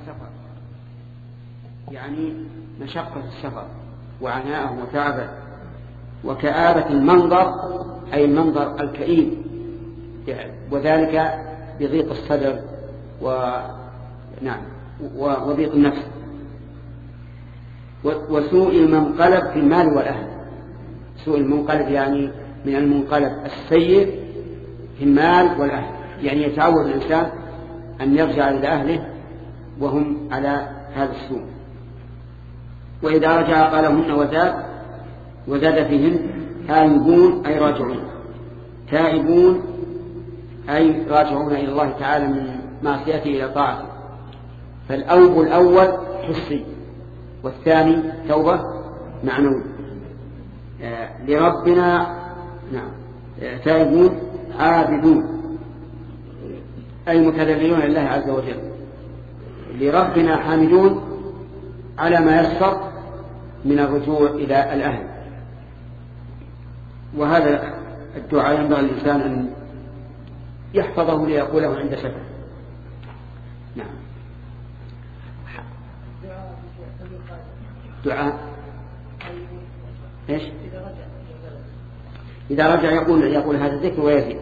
السفر يعني مشقة السفر وعناءه وتعبه وكآبة المنظر أي المنظر الكئيب، وذلك بضيق الصدر وضيق النفس وسوء المنقلب في المال والأهل. سوء المنقلب يعني من المنقلب السيء في المال والأهل، يعني يتعود الإنسان أن يرجع إلى أهله وهم على هذا السوء. وإذا رجع قالهن وزاد فيهن تائبون أي راجعون، تائبون أي راجعون إلى الله تعالى من معصيته إلى طاعته. فالأوب الأول حسي والثاني توبة معنوي. لربنا تائبون عابدون أي متذللون لله عز وجل، لربنا حامدون على ما يسر من الرجوع إلى الأهل. وهذا الدعاء ينبغي الإنسان أن يحفظه ليقوله عند سفر. نعم. دعاء إيش؟ إذا رجع يقول هذا الذكر ويزيد.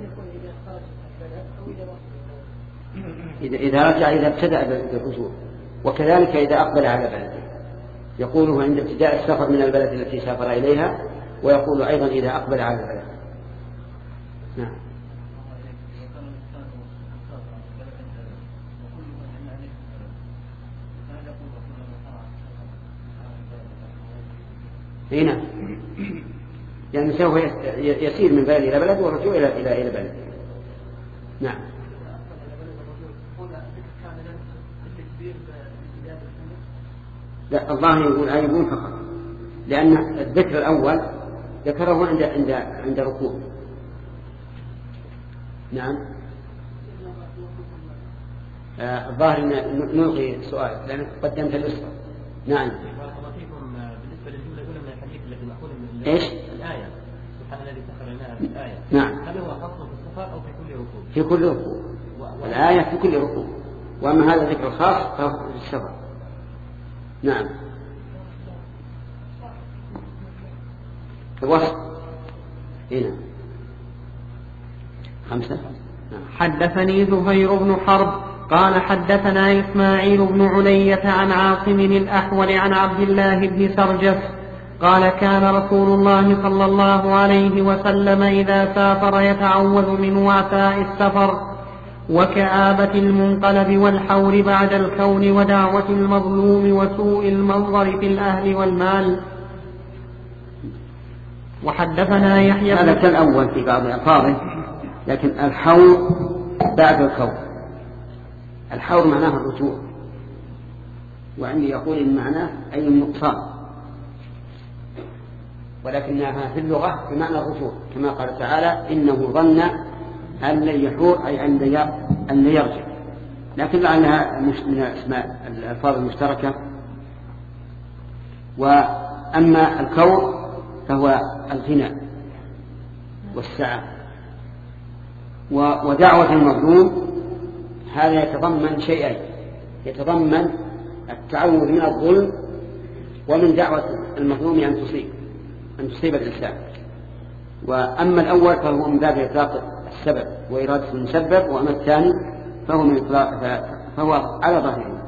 إذا رجع إذا ابتدأ بالرجوع، وكذلك إذا أقبل على بلده يقوله عند ابتداء السفر من البلد التي سافر إليها، ويقول أيضا إذا أقبل على البلد. نعم. هنا يعني سوف يسير من بلد إلى بلد ورجوع إلى بلد. نعم. لا، الله يقول آيبون فقط، لأن الذكر الأول ذكره عند ركوع. نعم. الظاهر نلغي سؤال لأنك قدمت الإسرة. نعم. بالنسبة للجملة الأولى من الحديث الذي مأخوذ من إيش؟ الآية سبحان الذي سخر لنا في الآية. نعم. هل هو خاص في السفر أو في كل ركوع؟ في كل ركوع. الآية في كل ركوع، وأما هذا الذكر الخاص فهو في السفر. نعم. الوصف هنا 5. حدثني زهير بن حرب قال حدثنا إسماعيل بن علية عن عاصم الأحول عن عبد الله بن سرجس قال كان رسول الله صلى الله عليه وسلم إذا سافر يتعوذ من وعثاء السفر وكآبة المنقلب والحور بعد الكون ودعوة المظلوم وسوء المنظر في الأهل والمال. وحدثنا يحيى هذا كالأول في بعض ألفاظه، لكن الحور بعد الكون. الحور معناه الرجوع، وعندي يقول إن معناه أي النقصان، ولكنها في اللغة بمعنى الرجوع، كما قال تعالى إنه ظن أن لن يحور أي أن يرجع، لكن لعلها من اسماء الألفاظ المشتركة. وأما الكون فهو الغنى والسعة. ودعوة المظلوم هذا يتضمن شيئين، يتضمن التعوذ من الظلم ومن دعوة المظلوم أن تصيب الإنسان. وأما الأول فهو من باب إطلاق السبب وإرادة المسبب، وأما الثاني فهو على ظاهره.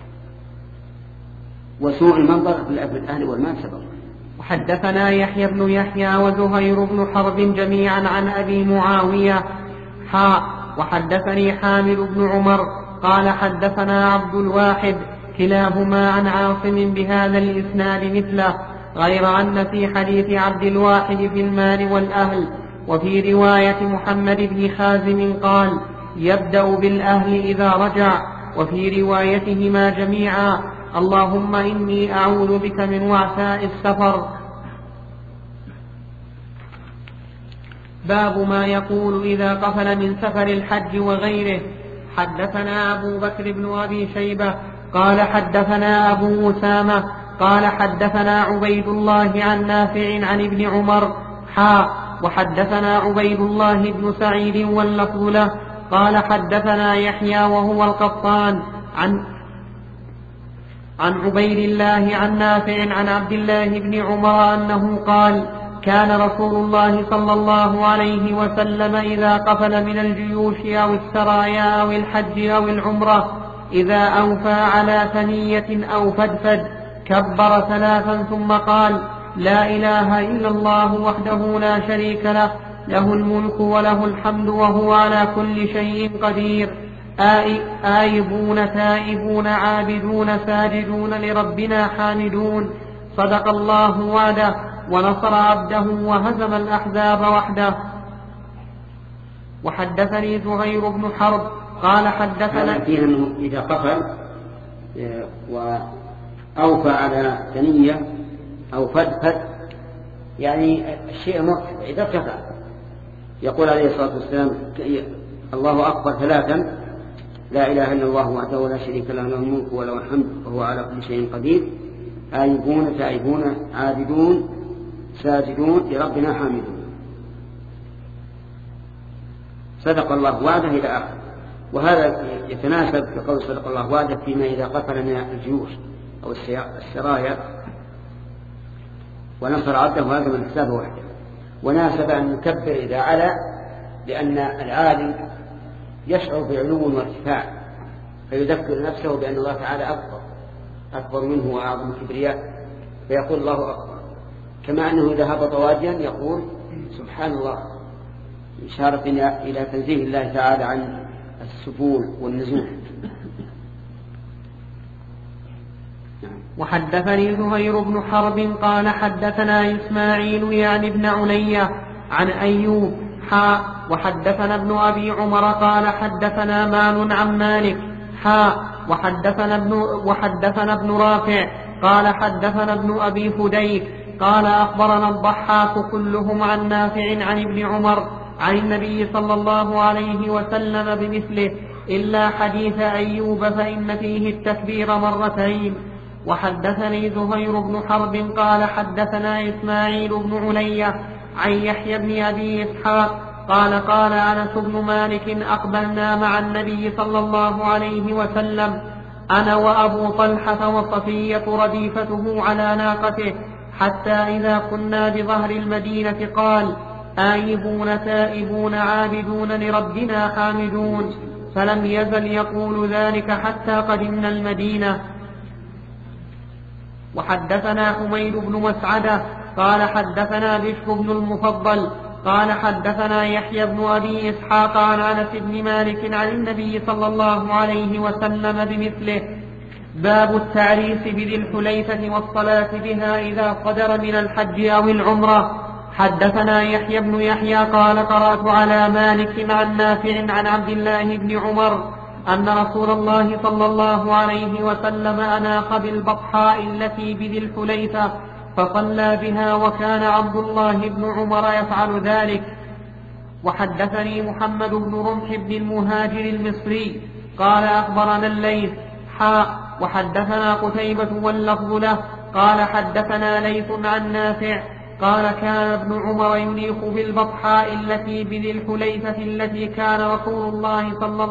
وسوء المنظر في الأهل والمال سبب. وحدثنا يحيى بن يحيى وزهير بن حرب جميعا عن أبي معاوية وحدثني حامد بن عمر قال حدثنا عبد الواحد كلاهما عن عاصم بهذا الإسناد مثله، غير أن في حديث عبد الواحد في المال والأهل، وفي رواية محمد بن خازم قال يبدأ بالأهل إذا رجع، وفي روايتهما جميعا اللهم إني أعوذ بك من وعثاء السفر. باب ما يقول إذا قفل من سفر الحج وغيره. حدثنا أبو بكر بن أبي شيبة قال حدثنا أبو أسامة قال حدثنا عبيد الله عن نافع عن ابن عمر وحدثنا عبيد الله بن سعيد واللفظ له قال حدثنا يحيى وهو القطان عن عبيد الله عن نافع عن عبد الله بن عمر أنه قال كان رسول الله صلى الله عليه وسلم إذا قفل من الجيوش أو السرايا أو الحج أو العمرة إذا أوفى على ثنية أو فدفد كبر 3 ثم قال لا إله إلا الله وحده لا شريك له له الملك وله الحمد وهو على كل شيء قدير آيبون تائبون عابدون ساجدون لربنا حامدون صدق الله وعده ونصر عبده وهزم الأحزاب وحده. وحدثني زهير بن حرب قال حدثنا فيه أنه إذا قفل وأوفى على ثنية أو فدفد يعني الشيء مرتفع إذا ارتفع يقول عليه الصلاة والسلام الله أكبر 3 لا إله إلا الله وحده لا شريك له له الملك وله الحمد وهو على كل شيء قدير آيبون تائبون عابدون ساجدون لربنا حامدون صدق الله وعده إلى آخر. وهذا يتناسب كقول صدق الله وعده فيما إذا قتل من الجيوش أو السرايا ونصر عبده وهزم الأحزاب وحده. وناسب أن نكبر إذا علا لأن العالي يشعر بعلو وارتفاع فيذكر نفسه بأن الله تعالى أكبر منه وأعظم كبرياء فيقول الله أكبر، كما أنه إذا هبط واديا يقول سبحان الله إشارة إلى تنزيه الله تعالى عن السفول والنزول. وحدثني زهير بن حرب قال حدثنا إسماعيل يعني ابن علية عن أيوب وحدثنا ابن أبي عمر قال حدثنا مان عن مالك وحدثنا ابن رافع قال حدثنا ابن أبي فديك قال أخبرنا الضحاك كلهم عن نافع عن ابن عمر عن النبي صلى الله عليه وسلم بمثله إلا حديث أيوب فإن فيه التكبير 2. وحدثني زهير بن حرب قال حدثنا إسماعيل بن علية عن يحيى بن أبي إسحاق قال أنس بن مالك أقبلنا مع النبي صلى الله عليه وسلم أنا وأبو طلحة وصفية رديفته على ناقته حتى إذا كنا بظهر المدينة قال آيبون تائبون عابدون لربنا حامدون فلم يزل يقول ذلك حتى قدمنا المدينة. وحدثنا حميد بن مسعدة قال حدثنا بشر بن المفضل قال حدثنا يحيى بن أبي إسحاق عن أنس بن مالك عن النبي صلى الله عليه وسلم بمثله. باب التعريس بذي الحليفة والصلاة بها إذا صدر من الحج أو العمرة. حدثنا يحيى بن يحيى قال قرأت على مالك عن نافع عن عبد الله بن عمر أن رسول الله صلى الله عليه وسلم أناق بالبطحاء التي بذي الحليفة فصلى بها وكان عبد الله بن عمر يفعل ذلك. وحدثني محمد بن رمح بن المهاجر المصري قال أخبرنا الليث وحدثنا قتيبة واللفظ له قال حدثنا ليث عن نافع قال كان ابن عمر ينيخ بالبطحاء التي بذي الحليفة التي كان رسول الله صلى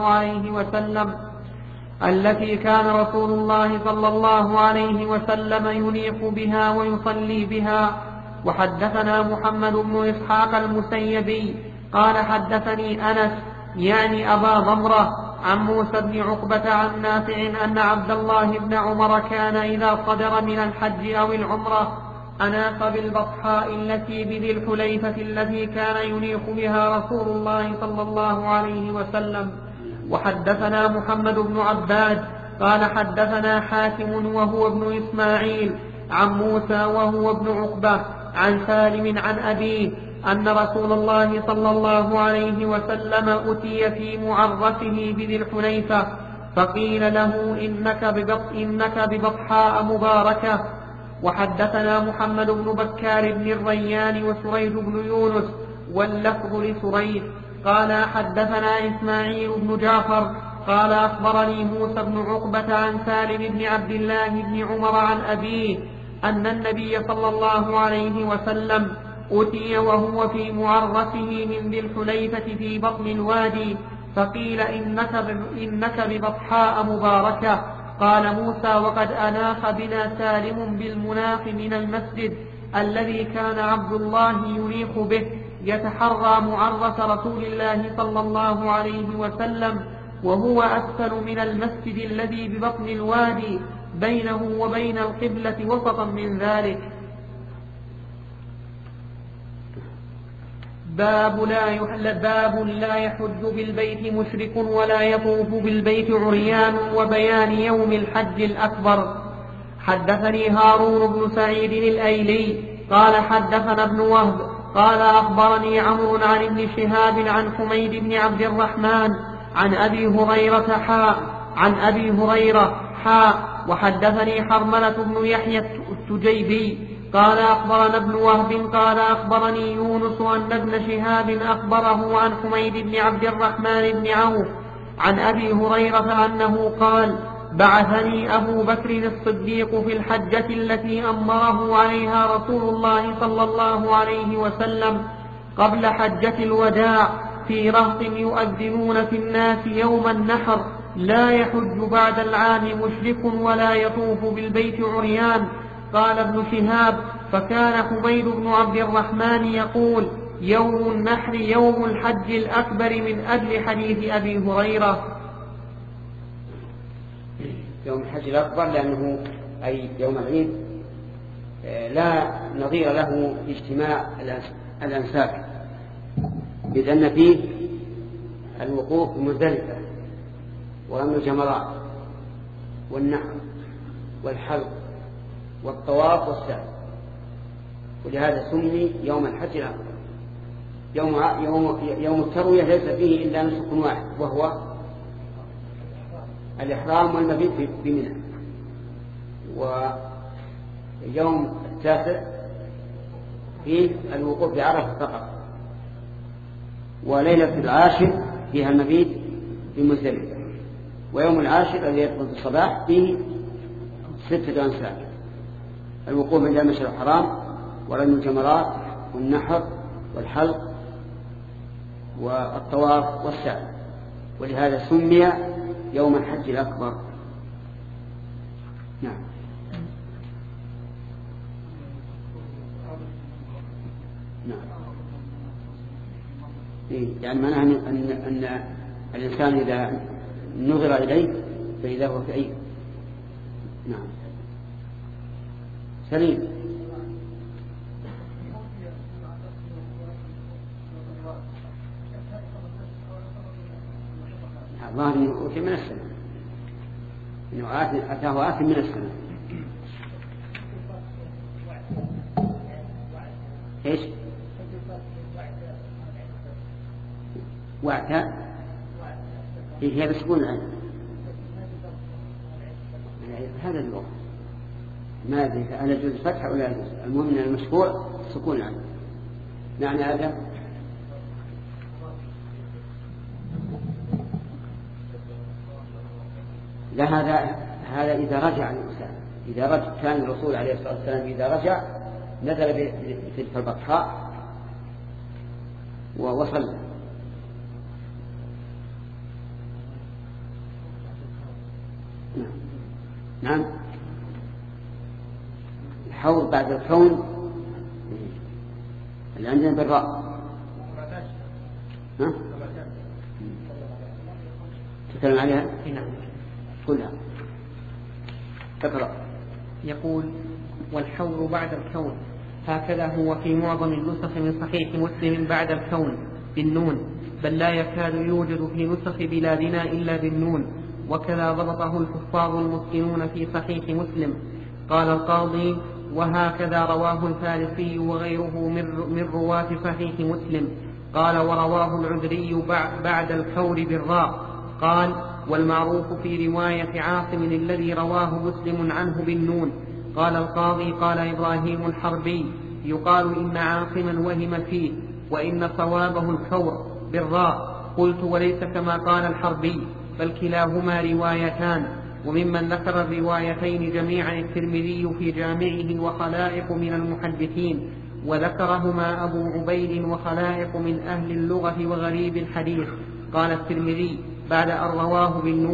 الله عليه وسلم ينيخ بها ويصلي بها. وحدثنا محمد بن إسحاق المسيبي قال حدثني أنس يعني أبا ضمرة عن موسى بن عقبة عن نافع أن عبد الله بن عمر كان إذا صدر من الحج أو العمرة أناق بالبطحاء التي بذي الحليفة التي كان ينيخ بها رسول الله صلى الله عليه وسلم. وحدثنا محمد بن عباد قال حدثنا حاتم وهو ابن إسماعيل عن موسى وهو ابن عقبة عن سالم عن أبيه أن رسول الله صلى الله عليه وسلم أتي في معرسه بذي الحليفة فقيل له إنك ببطحاء مباركة. وحدثنا محمد بن بكار بن الريان وسريد بن يونس واللفظ لسريد قال حدثنا إسماعيل بن جعفر قال أخبرني موسى بن عقبة عن سالم بن عبد الله بن عمر عن أبيه أن النبي صلى الله عليه وسلم أتي وهو في معرسه من ذي الحليفة في بطن الوادي فقيل إنك ببطحاء مباركة قال موسى وقد أناخ بنا سالم بالمناخ من المسجد الذي كان عبد الله ينيخ به يتحرى معرس رسول الله صلى الله عليه وسلم، وهو أسفل من المسجد الذي ببطن الوادي بينه وبين القبلة وسطا من ذلك. باب لا يحج بالبيت مشرك ولا يطوف بالبيت عريان، وبيان يوم الحج الأكبر. حدثني هارون بن سعيد الأيلي قال حدثنا ابن وهب قال أخبرني عمرو عن ابن شهاب عن حميد بن عبد الرحمن عن أبي هريرة وحدثني حرملة بن يحيى التجيبي قال أخبرنا ابن وهب قال أخبرني يونس أن ابن شهاب أخبره عن حميد بن عبد الرحمن بن عوف عن أبي هريرة أنه قال بعثني أبو بكر الصديق في الحجة التي أمره عليها رسول الله صلى الله عليه وسلم قبل حجة الوداع في رهط يؤذنون في الناس يوم النحر لا يحج بعد العام مشرك ولا يطوف بالبيت عريان. قال ابن شهاب فكان حميد بن عبد الرحمن يقول يوم النحر يوم الحج الأكبر من أجل حديث أبي هريرة. يوم الحج الأكبر لأنه أي يوم العيد لا نظير له في اجتماع الأنساك، بأن فيه الوقوف بمزدلفة ورمي الجمرات والنحر والحلق والطواف والسعي، ولهذا سمي يوم الحج الأكبر. يوم التروية ليس فيه إلا نسك واحد وهو الإحرام والمبيت بمنى، ويوم التاسع فيه الوقوف بعرفة فقط، وليلة العاشر فيها المبيت بمزدلفة، ويوم العاشر الذي يدخل في الصباح فيه 6 أنساك: الوقوف عند المشعر الحرام ورمي الجمرات والنحر والحلق والطواف والسعي، ولهذا سمي يوم الحج الأكبر. نعم. نعم. يعني معناه أن الإنسان إذا نظر إليه فإذا هو في عيد. نعم. سليم. الله أنه أوتي من السنة، إنه أتاه آت من السنة. إيش؟ وعتاء هي بسكون العين، هذا اللغة ما أدري هل يجوز الفتح ولا يجوز، المهم أن المشروع سكون العين. معنى هذا لا، هذا إذا رجع الإنسان، إذا رجع كان الرسول عليه الصلاة والسلام إذا رجع نزل في البطحاء ووصل. نعم. الحوض بعد الكون اللي عندنا بالراء. ها؟ تتكلم عليها؟ نعم. كلها تقرأ. يقول والحول بعد الكون، هكذا هو في معظم النسخ من صحيح مسلم بعد الكون بالنون، بل لا يكاد يوجد في نسخ بلادنا إلا بالنون، وكذا ضبطه الحفاظ المتقنون في صحيح مسلم. قال القاضي وهكذا رواه الفارسي وغيره من رواة صحيح مسلم. قال ورواه العذري بعد الكور بالراء. قال والمعروف في رواية عاصم الذي رواه مسلم عنه بالنون. قال القاضي قال إبراهيم الحربي يقال إن عاصما وهم فيه، وإن صوابه الكور بالراء. قلت وليس كما قال الحربي، بل كلاهما روايتان. وممن ذكر الروايتين جميعا الترمذي في جامعه وخلائق من المحدثين، وذكرهما أبو عبيد وخلائق من أهل اللغة وغريب الحديث. قال الترمذي بعد أن رواه بالنون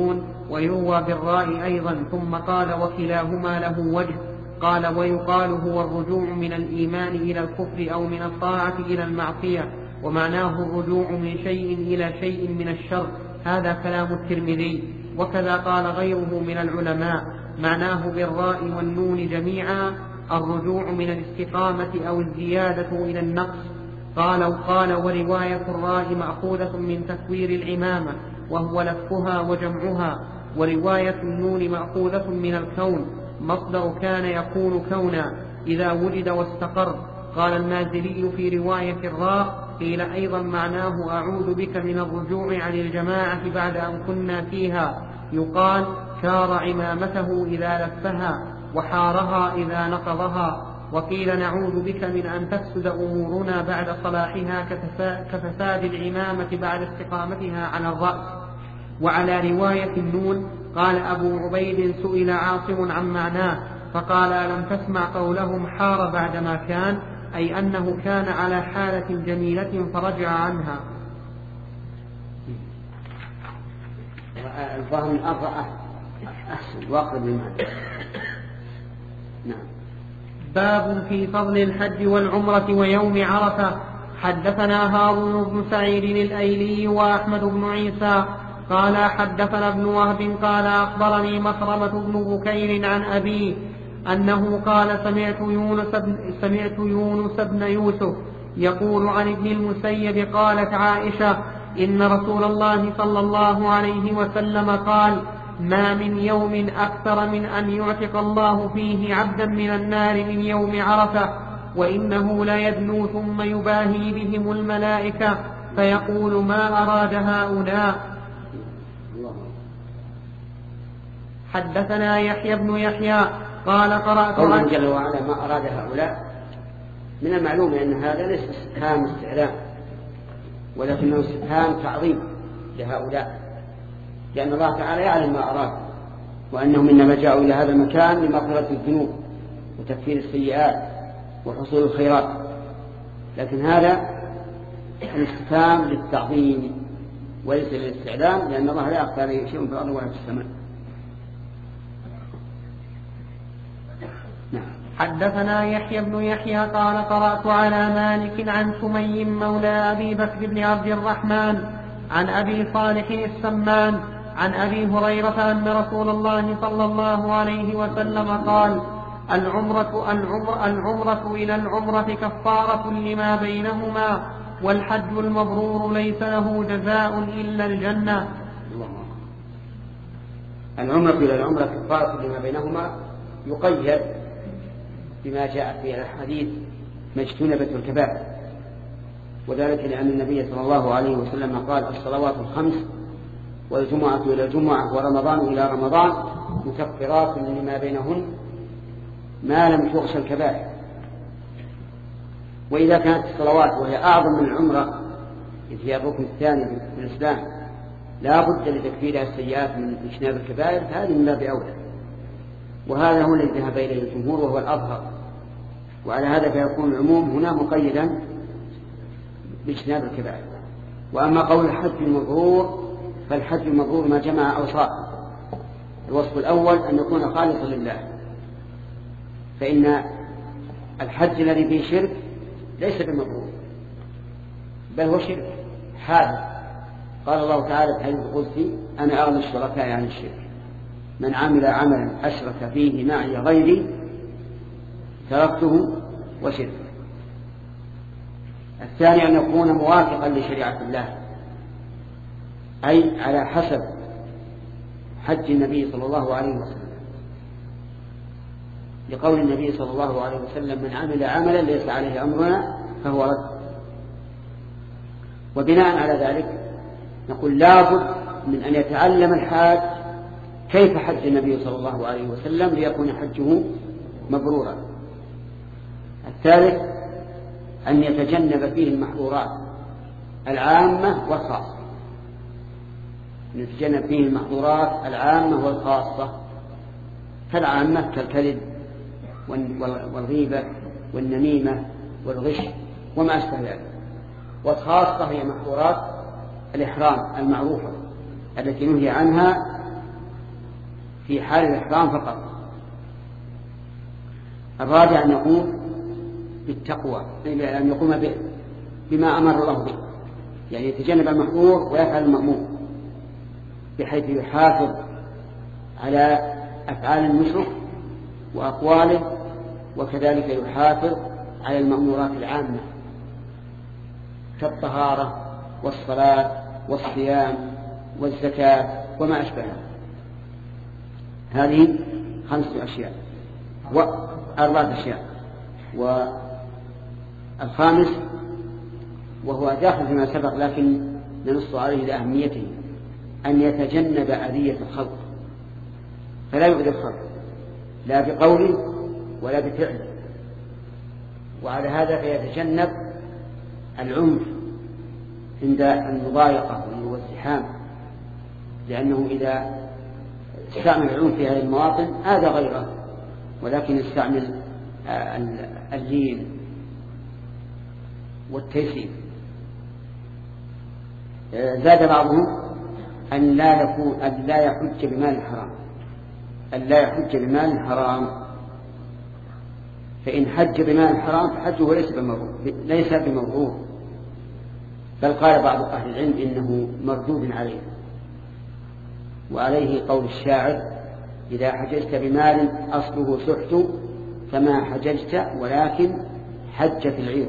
ويروى بالراء أيضا. ثم قال وكلاهما له وجه. قال ويقال هو الرجوع من الإيمان إلى الكفر أو من الطاعة إلى المعصية، ومعناه الرجوع من شيء إلى شيء من الشر. هذا كلام الترمذي. وكذا قال غيره من العلماء معناه بالراء والنون جميعا الرجوع من الاستقامة أو الزيادة إلى النقص. قال ورواية الراء مأخوذة من تكوير العمامة وهو لفها وجمعها، ورواية النون مأخوذة من الكون، مصدر كان يكون كونا إذا وجد واستقر. قال المازلي في رواية الراء قيل أيضا معناه أعوذ بك من الرجوع عن الجماعة بعد أن كنا فيها، يقال شار عمامته إذا لفها وحارها إذا نقضها. وقيل نعوذ بك من أن تفسد أمورنا بعد صلاحها كفساد العمامة بعد استقامتها على الرأس. وعلى رواية النون قال أبو عبيد سئل عاصم عن معناه فقال ألم تسمع قولهم حار بعدما كان، أي أنه كان على حالة جميلة فرجع عنها. الظاهر من أرض أحسن وأقرب للمعنى. نعم. باب في فضل الحج والعمرة ويوم عرفة. حدثنا هارون بن سعيد الأيلي وأحمد بن عيسى قال حدثنا ابن وهب قال أخبرني مخرمة بن بكير عن أبيه أنه قال سمعت يونس بن يوسف يقول عن ابن المسيب قالت عائشة إن رسول الله صلى الله عليه وسلم قال ما من يوم أكثر من أن يعتق الله فيه عبدا من النار من يوم عرفة، وإنه لا يدنو ثم يباهي بهم الملائكة فيقول ما أراد هؤلاء. حدثنا يحيى بن يحيى قال قرأت قوله جل وعلا ما أراد هؤلاء، من المعلوم أن هذا ليس استفهام استعلام ولكنه استفهام تعظيم لهؤلاء، لأن الله تعالى يعلم ما أراد وأنهم إنما جاءوا إلى هذا المكان لمغفرة الذنوب وتكفير السيئات وحصول الخيرات، لكن هذا الاستفهام للتعظيم وليس للاستعلام، لأن الله لا يخفى عليه شيء في الأرض ولا في السماء. حدثنا يحيى بن يحيى قال قرأت على مالك عن سمي مولى أبي بكر بن عبد الرحمن عن أبي صالح السمان عن أبي هريرة أن رسول الله صلى الله عليه وسلم قال العمرة إلى العمرة كفارة لما بينهما، والحج المبرور ليس له جزاء إلا الجنة. العمرة إلى العمرة كفارة لما بينهما يقيد بما جاء في الحديث ما اجتنبت الكبائر، وذلك لأن النبي صلى الله عليه وسلم قال الصلوات الخمس والجمعة إلى الجمعة ورمضان إلى رمضان مكفرات لما بينهن ما لم تغش الكبائر. وإذا كانت الصلوات وهي أعظم من العمرة إذ هي الركن الثاني في الإسلام لا بد لتكفيرها السيئات من اجتناب الكبائر، هذه من باب أولى، وهذا هو الذي ذهب إليه الجمهور وهو الأظهر. وعلى هذا فيكون العموم هنا مقيدا باجتناب الكبائر. وأما قول الحج المبرور فالحج المبرور ما جمع أوصاف. الوصف الأول أن يكون خالصا لله، فإن الحج الذي فيه شرك ليس بمبرور بل هو شرك حادث. قال الله تعالى في الحديث القدسي أنا أغنى الشركاء عن الشرك، من عمل عملا أشرك فيه معي غيري تركته وشركه. الثاني أن يكون موافقا لشريعة الله، أي على حسب حج النبي صلى الله عليه وسلم، لقول النبي صلى الله عليه وسلم من عمل عملا ليس عليه أمرنا فهو رد. وبناء على ذلك نقول لابد من أن يتعلم الحاج كيف حج النبي صلى الله عليه وسلم ليكون حجه مبرورا. الثالث أن يتجنب فيه المحظورات العامة والخاصة، يتجنب فيه المحظورات العامة والخاصة، فالعامة كالكذب والغيبة والنميمة والغش وما أشبه ذلك، والخاصة هي محظورات الإحرام المعروفة التي نهي عنها في حال الإحرام فقط. الرابع أن يقوم بالتقوى، أن يقوم بما أمر الله به، يعني يتجنب المحظور ويفعل المأمور، بحيث يحافظ على أفعال المشرك وأقواله، وكذلك يحافظ على المأمورات العامة كالطهارة والصلاة والصيام والزكاة وما أشبهها. هذه 5 أشياء و4 أشياء. والخامس وهو داخل فيما سبق لكن ننص عليه لأهميته، أن يتجنب أذية الخلق، فلا يؤذي الخلق لا بقوله ولا بفعله. وعلى هذا فيتجنب العنف عند المضايقة والازدحام، لأنه إذا استعمل العنف في هذه المواطن آذى غيره، ولكن استعمل اللين والتيسير. زاد بعضهم أن لا يحج بمال حرام، أن لا يحج بمال حرام، فإن حج بمال حرام فحجه ليس بمبرور، بل قال بعض أهل العلم إنه مردود عليه. وعليه قول الشاعر: إذا حججت بمال أصله سحت فما حججت ولكن حجت العير.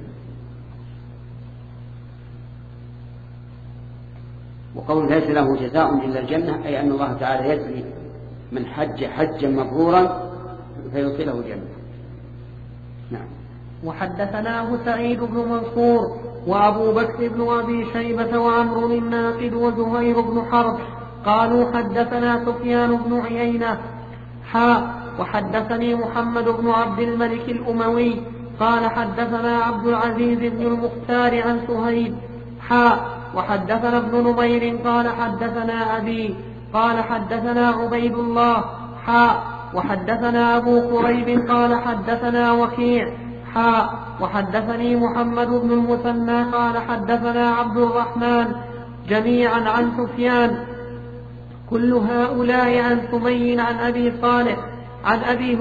وقول ليس له جزاء إلا الجنة، أي أن الله تعالى يجزي من حج حجا مبرورا فيوصله الجنة. نعم. وحدثناه سعيد بن منصور وأبو بكر بن أبي شيبة وعمرو الناقد وزهير بن حرب قالوا حدثنا سفيان بن عيينة وحدثني محمد بن عبد الملك الأموي قال حدثنا عبد العزيز بن المختار عن سهيل وحدثنا ابن نمير قال حدثنا أبي قال حدثنا عبيد الله وحدثنا أبو قريب قال حدثنا وكيع وحدثني محمد بن المثنى قال حدثنا عبد الرحمن جميعا عن سفيان كل هؤلاء عن سمي عن أبي صالح عن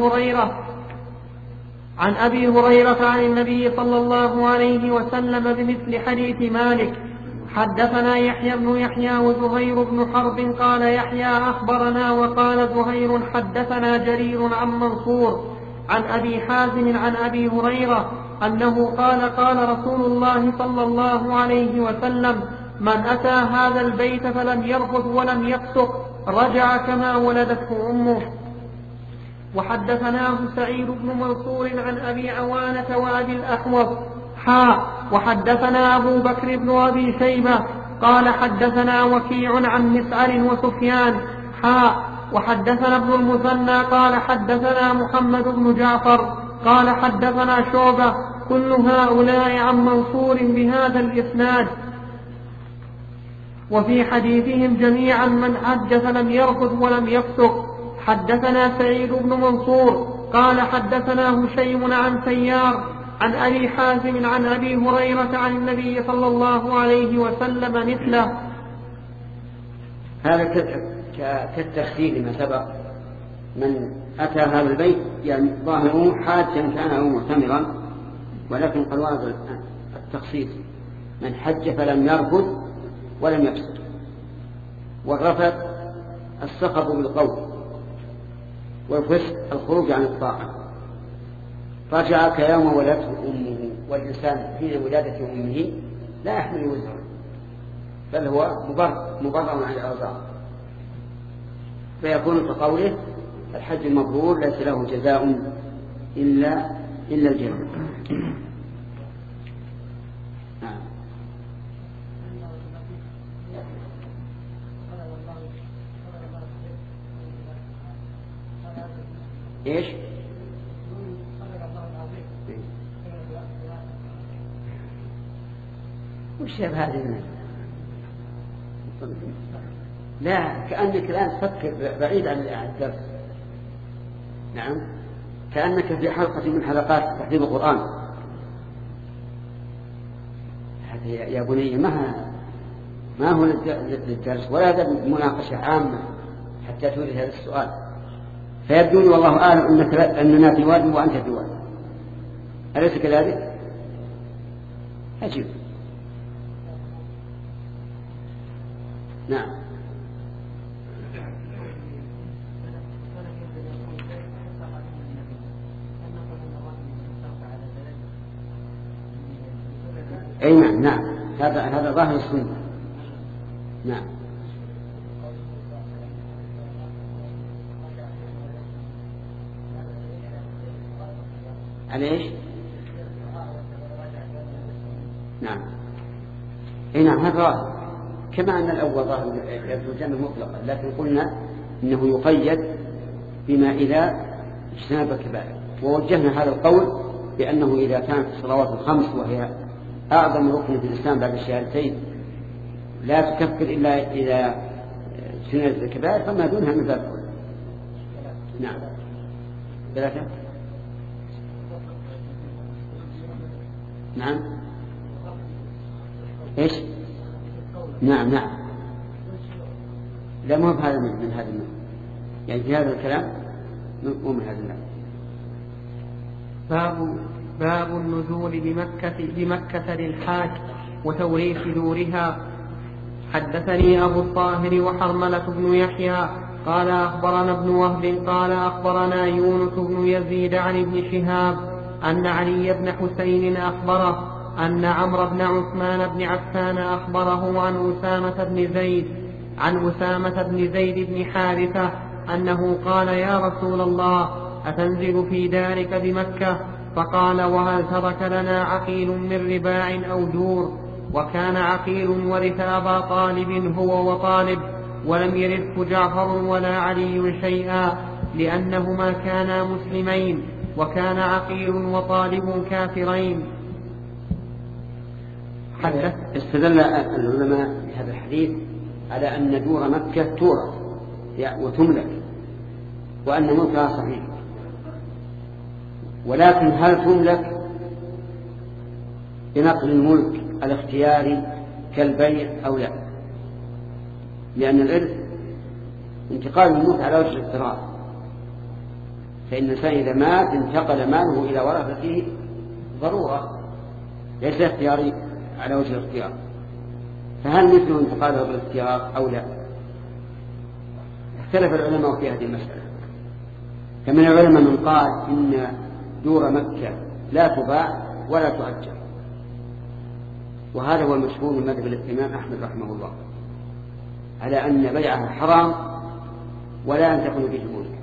أبي هريرة عن النبي صلى الله عليه وسلم بمثل حديث مالك. حدثنا يحيى بن يحيى وزهير بن حرب قال يحيى أخبرنا وقال زهير حدثنا جرير عن منصور عن أبي حازم عن أبي هريرة أنه قال قال رسول الله صلى الله عليه وسلم: من أتى هذا البيت فلم يرفث ولم يفسق رجع كما ولدته أمه. وحدثناه سعيد بن منصور عن أبي عوانة وأبي الأحوص وحدثنا أبو بكر بن أبي شيبة قال حدثنا وكيع عن مسعر وسفيان وحدثنا ابن المثنى قال حدثنا محمد بن جعفر قال حدثنا شعبة كل هؤلاء عن منصور بهذا الإسناد. وفي حديثهم جميعا من حج فلم يرفث ولم يفسق. حدثنا سعيد بن منصور قال حدثنا هشيم عن سيار عن أبي حازم عن أبي هريرة عن النبي صلى الله عليه وسلم مثله. هذا كالتفسير لما سبق: من أتى هذا البيت يعني ظاهره حاجا كان أو معتمرا، ولكن قال واضح التخصيص: من حج فلم يرفث ولم يفسق. والرفث السخط بالقول، والفسق الخروج عن الطاعة. رجع كيوم ولدته أمه، والإنسان حين ولادة أمه لا يحمل وزرا، بل هو مبرر عن الأوزار، فيكون كقوله: الحج المبرور ليس له جزاء إلا الجنة. إيش؟ وش هذه؟ لا، كأنك الآن تفكر بعيد عن الدرس. نعم، كأنك في حلقة من حلقات تحفيظ القرآن. هذا يا بني ما هو للدرس، ولا هذا مناقشة عامة حتى تورد هذا السؤال، فيبدو لي والله أعلم أننا في واد وأنت في واد، أليس كذلك؟ عجيب. نعم. أي نعم هذا ظاهر السنة. نعم. على إيش؟ نعم. أي نعم هذا ظاهر، كما أن الأول ظاهر الجنة مطلقا، لكن قلنا إنه يقيد بما إذا اجتنب الكبائر، ووجهنا هذا القول بأنه إذا كانت الصلوات الخمس وهي أعظم ركن في الإسلام بعد الشهادتين لا تكفر إلا إذا اجتنبت الكبائر، فما دونها من باب. نعم. ثلاثة. نعم. إيش؟ نعم. لا مو بهذا من هذا النوع، يعني في هذا الكلام مو من هذا النوع. باب النزول بمكة للحاج وتوريث دورها. حدثني أبو الطاهر وحرملة بن يحيى قال أخبرنا ابن وهب قال أخبرنا يونس بن يزيد عن ابن شهاب أن علي بن حسين أخبره أن عمرو بن عثمان بن عفان أخبره عن أسامة بن زيد بن حارثة أنه قال يا رسول الله أتنزل في دارك بمكة؟ فقال وهل ترك لنا عقيل من رباع أو دور؟ وكان عقيل ورث أبا طالب هو وطالب، ولم يرثه جعفر ولا علي شيئا لأنهما كانا مسلمين، وكان عقيل وطالب كافرين. استدل العلماء بهذا الحديث على أن دور مكة تورث وتملك، وأن ملكها صحيح، ولكن هل تملك بنقل الملك الاختياري كالبيع أو لا؟ لأن الإرث انتقال الملك على وجه الاضطرار، فإن الإنسان إذا مات انتقل ماله إلى ورثته ضرورة، ليس اختياري على وجه الاختيار، فهل مثل انتقاله بالاختيار أو لا؟ اختلف العلماء في هذه المسألة، فمن العلماء من قال إن دور مكة لا تباع ولا تؤجر، وهذا هو المشهور من مذهب الإمام أحمد رحمه الله، على أن بيعها حرام ولا ينتقل به الملك،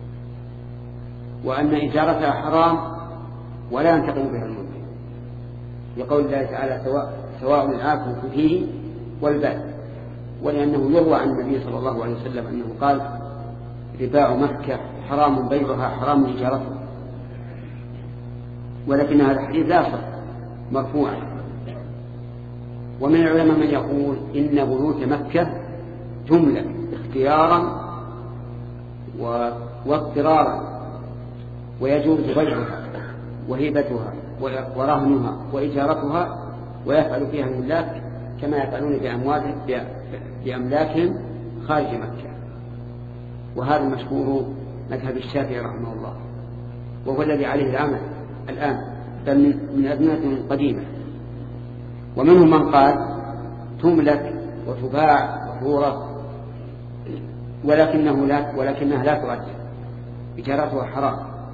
وأن إجارتها حرام ولا ينتقل بها الملك، لقول الله تعالى سواء العاكف فيه والباد، ولأنه يروى عن النبي صلى الله عليه وسلم أنه قال رباع مكة حرام بيعها حرام إجارتها، ولكن هذا الحديث لا صح مرفوعا. ومن العلماء من يقول إن بيوت مكة تملك اختيارا واضطرارا، ويجوز بيعها وهبتها ورهنها وإجارتها، ويفعل فيها الملاك كما يفعلون بأملاكهم خارج مكة، وهذا المشهور مذهب الشافعي رحمه الله، وهو الذي عليه العمل الآن بل من أزمنة قديمة. ومنهم من قال تملك وتباع وتورث ولكنها لا تؤجر، إجارتها حرام،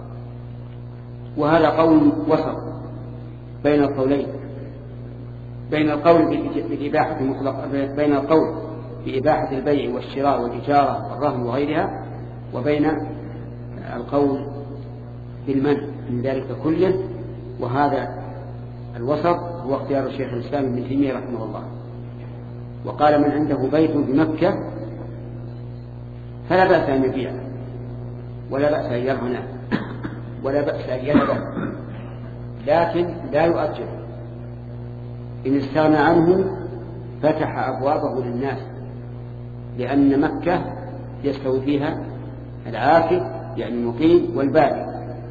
وهذا قول وسط بين القولين، بين القول بالإباحة المطلقة، بين القول بإباحة البيع والشراء والإجارة والرهن وغيرها، وبين القول بالمنع من ذلك كله، وهذا الوسط هو اختيار الشيخ الإسلام ابن تيمية رحمه الله. وقال من عنده بيت بمكة فلا بأس أن يبيع ولا بأس أن يرهن ولا بأس أن يهبه، لكن لا يؤجر. إن استغنى عنه فتح أبوابه للناس، لأن مكة يستوي فيها العاكف يعني المقيم والبادي،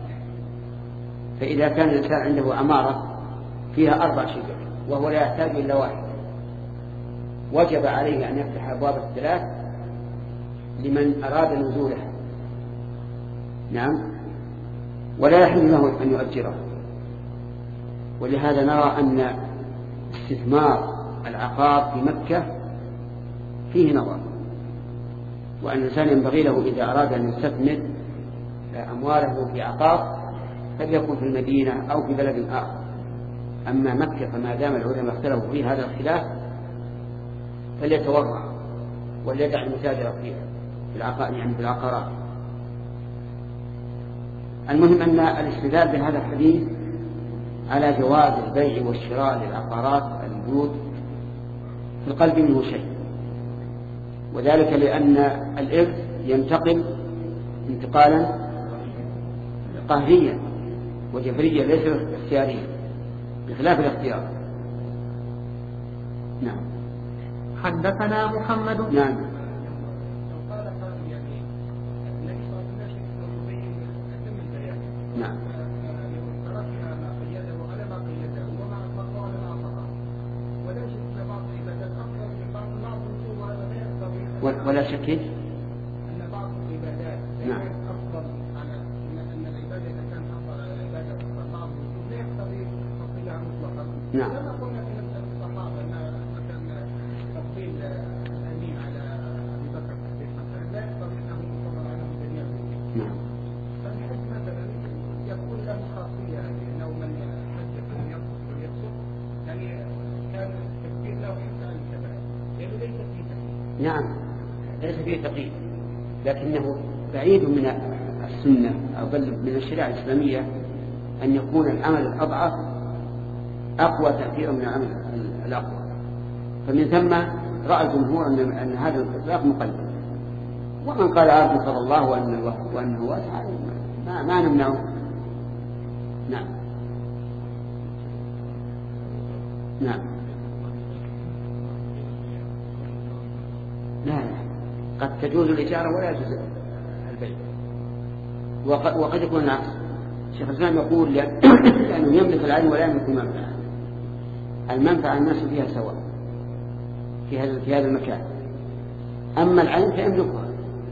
فإذا كان الإنسان عنده عمارة فيها 4 شجر وهو لا يحتاج إلا واحد، وجب عليه أن يفتح أبواب 3 لمن أراد نزولها. نعم. ولا يحل له أن يؤجره. ولهذا نرى أن استثمار العقار في مكة فيه نظر، وأن الإنسان ينبغي له إذا أراد أن يستثمر أمواله في عقار فليكن في المدينة أو في بلد آخر. أما مكة فما دام العلماء اختلفوا في هذا الخلاف فليتورع وليدع المتاجر فيها في العقار، يعني في العقارات. المهم أن الاستدلال بهذا الحديث على جواز البيع والشراء للعقارات البيوت في القلب منه شيء، وذلك لأن الإرث ينتقل انتقالا قهريا وجبريا ليس اختياريا بخلاف الاختيار. نعم. حدثنا محمد. نعم. نعم. ولا شك أن بعض العبادات أفضل على أن العبادة إذا كان أفضل على العبادة أفضل بعض لا يقتضي تفضيلها مطلقا. نعم. كما قلنا في مسألة الصحابة أن كان تفضيل الأمين على أبي بكر تفضيل مثلا لا يقتضي أنه مفضل على جميع. نعم. فالحج مثلا يكون له خاصية لأنه من حج فلم يقصد وليقصد يعني كان التفضيل له حتى عن الكبائر لأنه ليس فيه تفضيل. نعم ليس فيه تقييد، لكنه بعيد من السنة أو بل من الشريعة الإسلامية أن يكون العمل الأضعف أقوى تأثيرا من العمل الأقوى. فمن ثم رأى الجمهور أن هذا الإطلاق مقلد، ومن قال عبد فضل الله وأنه واسع ما نمنعه. نعم. نعم. لا قد تجوز الإجارة ولا يجوز البيع، وقد يكون العكس. الشيخ الإسلام يقول لأنه يملك العين ولا يملك المنفعة. المنفعة الناس فيها سواء في هذا المكان، أما العين فيملكها.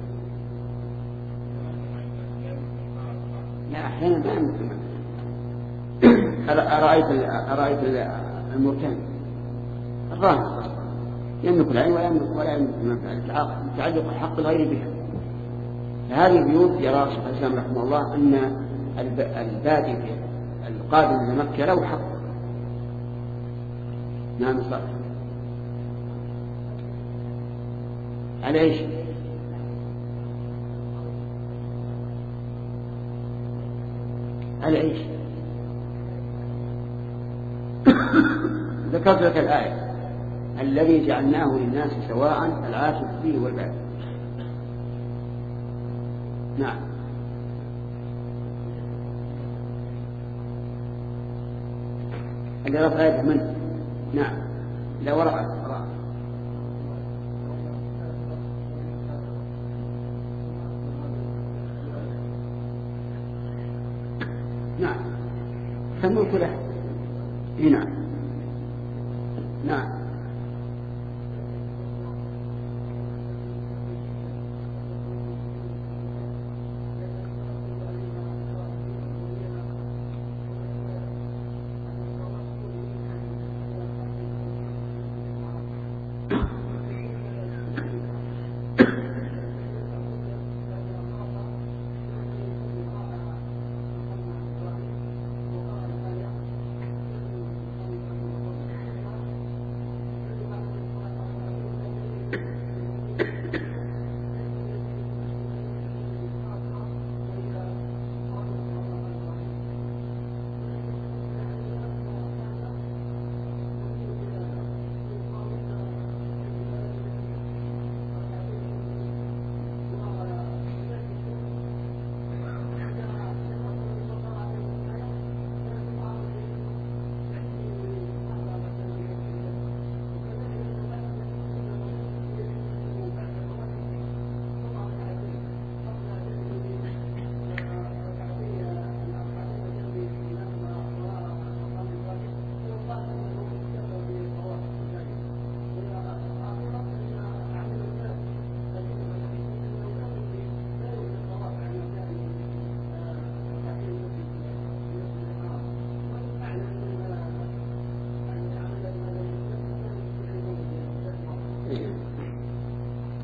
لا أحيانا ما يملك المنفعة. أرأيت المرتان الراهن يملك العين ولا يملك المنفعة تعلق حق الغير بها. فهذه البيوت يرى الشيخ الإسلام رحمه الله أن البادي القادم إلى مكة له حق. نعم صح. على ايش؟ على ايش؟ ذكرت لك الآية الذي جعلناه للناس سواء العاكف فيه والباد. نعم. اللي رفع يده من؟ نعم. لا وراء. نعم. فالملك له. نعم. نعم.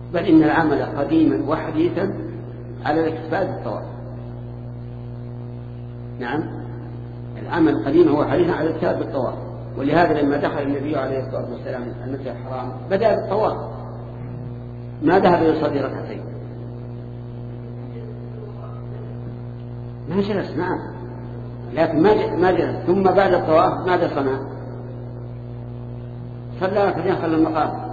بل إن العمل قديما وحديثا على الاكتفاء بالطواف. نعم، العمل قديما وحديثا على الاكتفاء بالطواف. ولهذا لما دخل النبي عليه الصلاة والسلام المسجد الحرام بدأ بالطواف، ما ذهب يصلي ركعتين، ما جلس معه، لكن ما جلس. ثم بعد الطواف ماذا صنع؟ صلى ركعتين خلف المقام.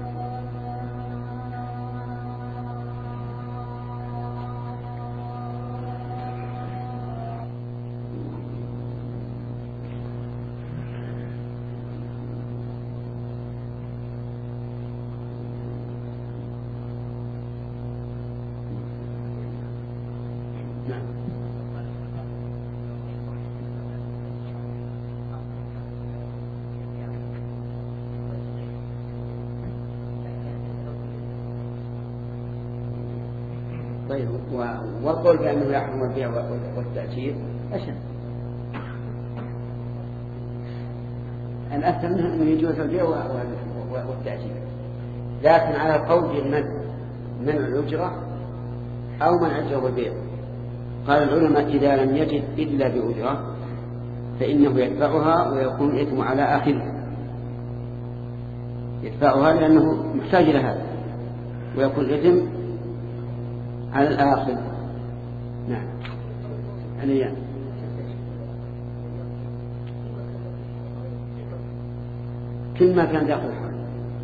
طيب، والقول بأنه يحرم البيع والتأجير أشد. الأكثر أنه يجوز البيع والتأجير، لكن على القول بمنع الأجرة أو منع الأجرة والبيع. قال العلماء إذا لم يجد إلا بأجرة فإنه يدفعها ويكون الإثم على آخره، يدفعها لأنه محتاج لهذا ويكون الإثم على الآخر. نعم، عليا كل ما كان داخل الحرم،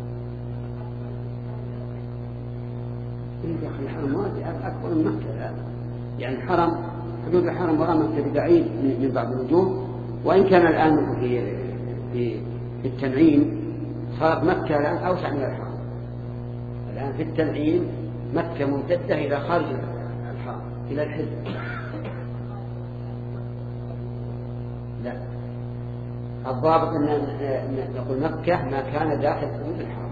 داخل الحرم أكبر من مكة الآن. يعني الحرم، حدود الحرم وراء مكة بعيد من بعض الوجوه، وإن كان الآن في التنعيم صارت مكة الآن أوسع من الحرم. الآن في التنعيم مكة ممتدة إلى خارج الحرم إلى الحج. لا، الضابط أن نقول مكة ما كان داخل حدود الحرم.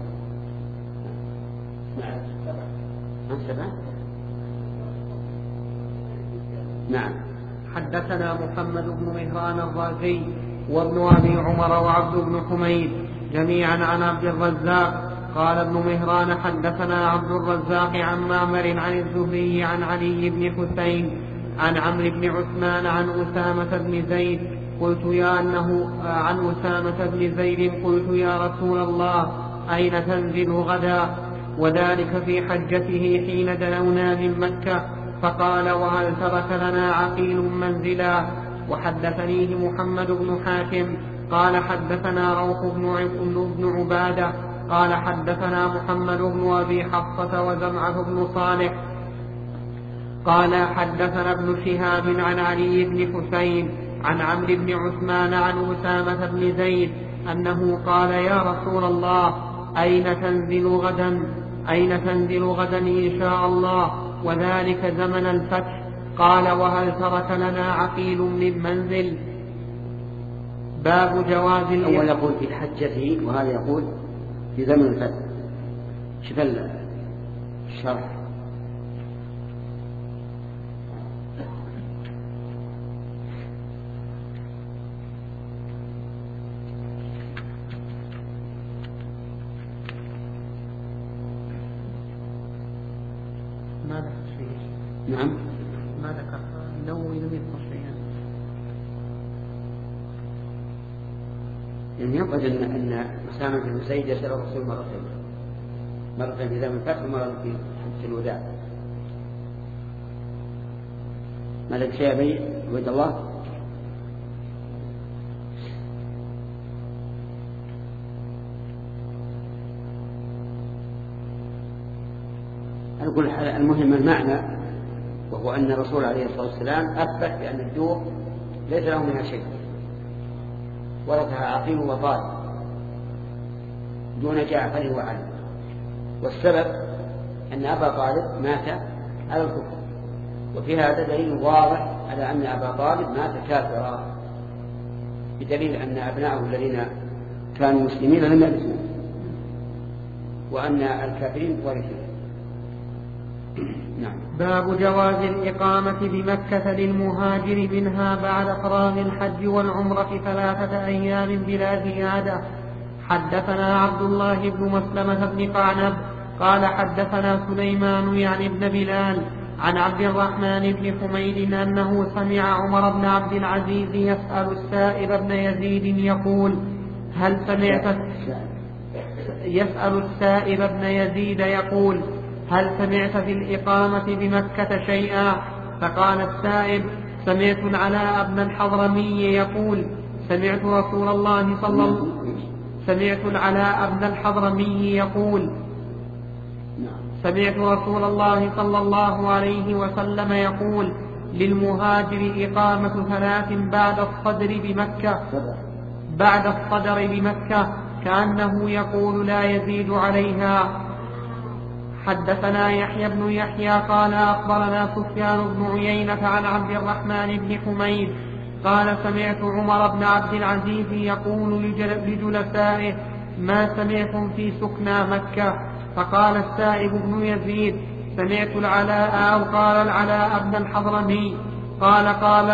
سبعة. نعم. حدثنا محمد بن مهران الرازي وابن أبي عمر وعبد بن حميد جميعا عن عبد الرزاق. قال ابن مهران حدثنا عبد الرزاق عن معمر عن الزهري عن علي بن حسين عن عمرو بن عثمان عن أسامة بن زيد قلت يا رسول الله أين تنزل غدا؟ وذلك في حجته حين دنونا من مكة، فقال وهل ترك لنا عقيل منزلا؟ وحدثنيه محمد بن حاتم قال حدثنا روح بن عبادة قال حدثنا محمد بن أبي حفصة وزمعة بن صالح قال حدثنا ابن شهاب عن علي بن حسين عن عمرو بن عثمان عن أسامة بن زيد أنه قال يا رسول الله أين تنزل غدا إن شاء الله وذلك زمن الفتح؟ قال وهل ترك لنا عقيل من منزل؟ باب جواز أول يقول في حجته وهذا يقول في زمن الفتح. شوف الشرح. ما ذكر شيء. نعم، ما ذكر النووي لم يذكر شيئا. يعني يقصد أن أسامة بن زيد يسأل الرسول مرتين في زمن الفتح ومرة في حجة الوداع. ملك شيبي عبد الله. أقول المهم المعنى، وهو أن الرسول عليه الصلاة والسلام أثبت بأن الدور ليس له منها شيء، ورثها عقيل وطالب دون جعفر وعلي. والسبب أن أبا طالب مات على الكفر، وفي هذا دليل واضح على أن أبا طالب مات كافرا، بدليل أن أبناءه الذين كانوا مسلمين لم يرثوا، وأن الكافرين ورثوا. نعم. باب جواز الإقامة بمكة للمهاجر منها بعد فراغ الحج والعمرة 3 أيام بلا زيادة. حدثنا عبد الله بن مسلمة بن قعنب قال حدثنا سليمان يعني ابن بلال عن عبد الرحمن بن حميد أنه سمع عمر بن عبد العزيز يسأل السائب بن يزيد يقول هل سمعت يسأل السائب بن يزيد يقول هل سمعت في الإقامة بمكة شيئا؟ فقال السائب سمعت العلاء بن الحضرمي يقول سمعت العلاء بن الحضرمي يقول سمعت رسول الله صلى الله عليه وسلم يقول للمهاجر إقامة 3 بعد الصدر بمكة كأنه يقول لا يزيد عليها. حدثنا يحيى بن يحيى قال أخبرنا سفيان بن عيينة عن عبد الرحمن بن حميد قال سمعت عمر بن عبد العزيز يقول لجلسائه ما سمعتم في سكنى مكة؟ فقال السائب بن يزيد سمعت العلاء أو قال العلاء بن الحضرمي قال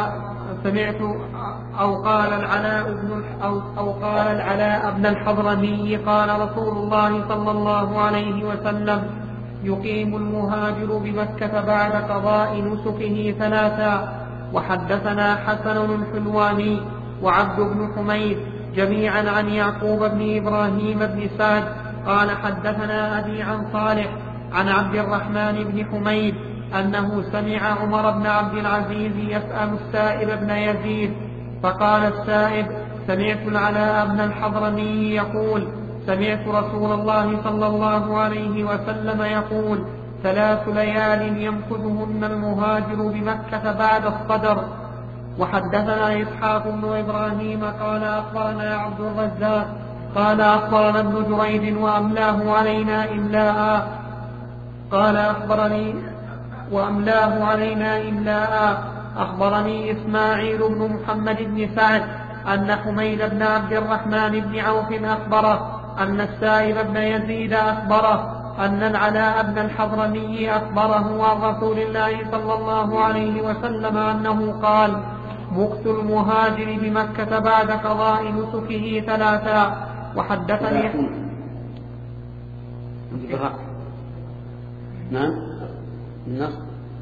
العلاء بن الحضرمي قال رسول الله صلى الله عليه وسلم يقيم المهاجر بمكة بعد قضاء نسكه 3. وحدثنا حسن الحلواني وعبد بن حميد جميعا عن يعقوب بن إبراهيم بن سعد قال حدثنا أبي عن صالح عن عبد الرحمن بن حميد أنه سمع عمر بن عبد العزيز يسأل السائب بن يزيد فقال السائب سمعت العلاء بن الحضرمي يقول سمعت رسول الله صلى الله عليه وسلم يقول 3 ليال يمكثهن المهاجر بمكة بعد الصدر. وحدثنا إسحاق بن إبراهيم قال أخبرنا عبد الرزاق قال أخبرنا ابن جريج وأملاه علينا إملاء أخبرني إسماعيل بن محمد بن سعد أن حميد بن عبد الرحمن بن عوف أخبره أن السائب بن يزيد أخبره أن العلاء بن الحضرمي أخبره عن رسول الله صلى الله عليه وسلم أنه قال مكث المهاجر بمكة بعد قضاء نسكه 3. وحدثني نعم النص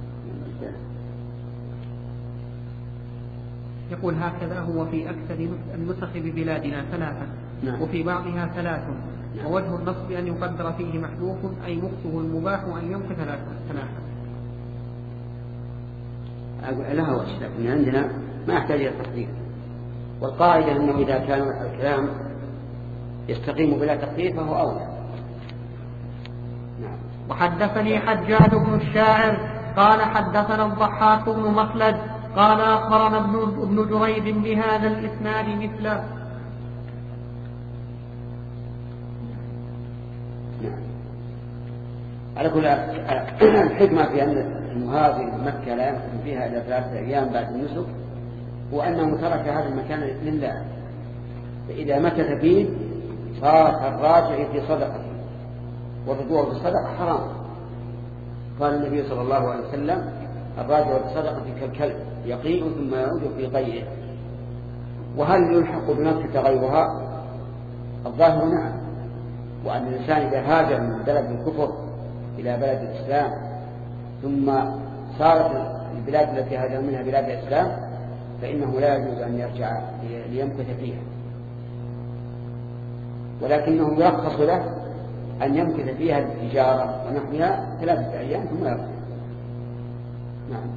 يقول هكذا هو في أكثر النسخ ببلادنا 3 وفي بعضها 3 ووجه النصب أن يقدر فيه محذوف أي مكثه المباح أن يمكث 3. لها وجه لكن عندنا ما يحتاج إلى التقدير. والقاعدة أنه إذا كان الكلام يستقيم بلا تقدير فهو أولى. نعم. وحدثني حجاج بن الشاعر قال حدثنا الضحاك بن مخلد قال أخبرنا ابن جريج بهذا الإسناد مثله. على كل الحكمة في أن المهاجر مكة لا يمكن فيها إلا 3 أيام بعد النسك وأنه ترك هذا المكان لله، فإذا مكث فيه صار الراجع في صدقة والرجوع بالصدقة حرام. قال النبي صلى الله عليه وسلم الراجع بالصدقة كالكلب يقيء ثم يعود في قيئه. وهل يلحق بمكة غيرها؟ الظاهر نعم، وأن الإنسان إذا هاجر من بلد الكفر إلى بلد الإسلام ثم صارت البلاد التي هاجر منها بلاد الإسلام فإنه لا يجوز أن يرجع ليمكث فيها، ولكنه يرخص له أن يمكث فيها بالتجارة ونحوها 3 أيام ثم يرجع. نعم.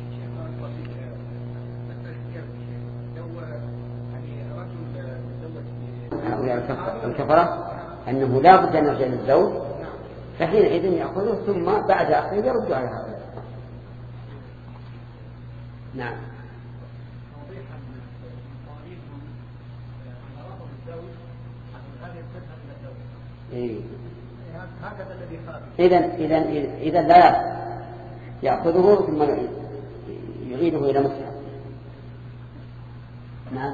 الكفرة أنه لا بد أن يرجع للزوج فحينئذ يأخذه ثم بعد أخير يرد على هؤلاء. نعم. إذا لا يأخذه ثم يعيده إلى مصر. نعم.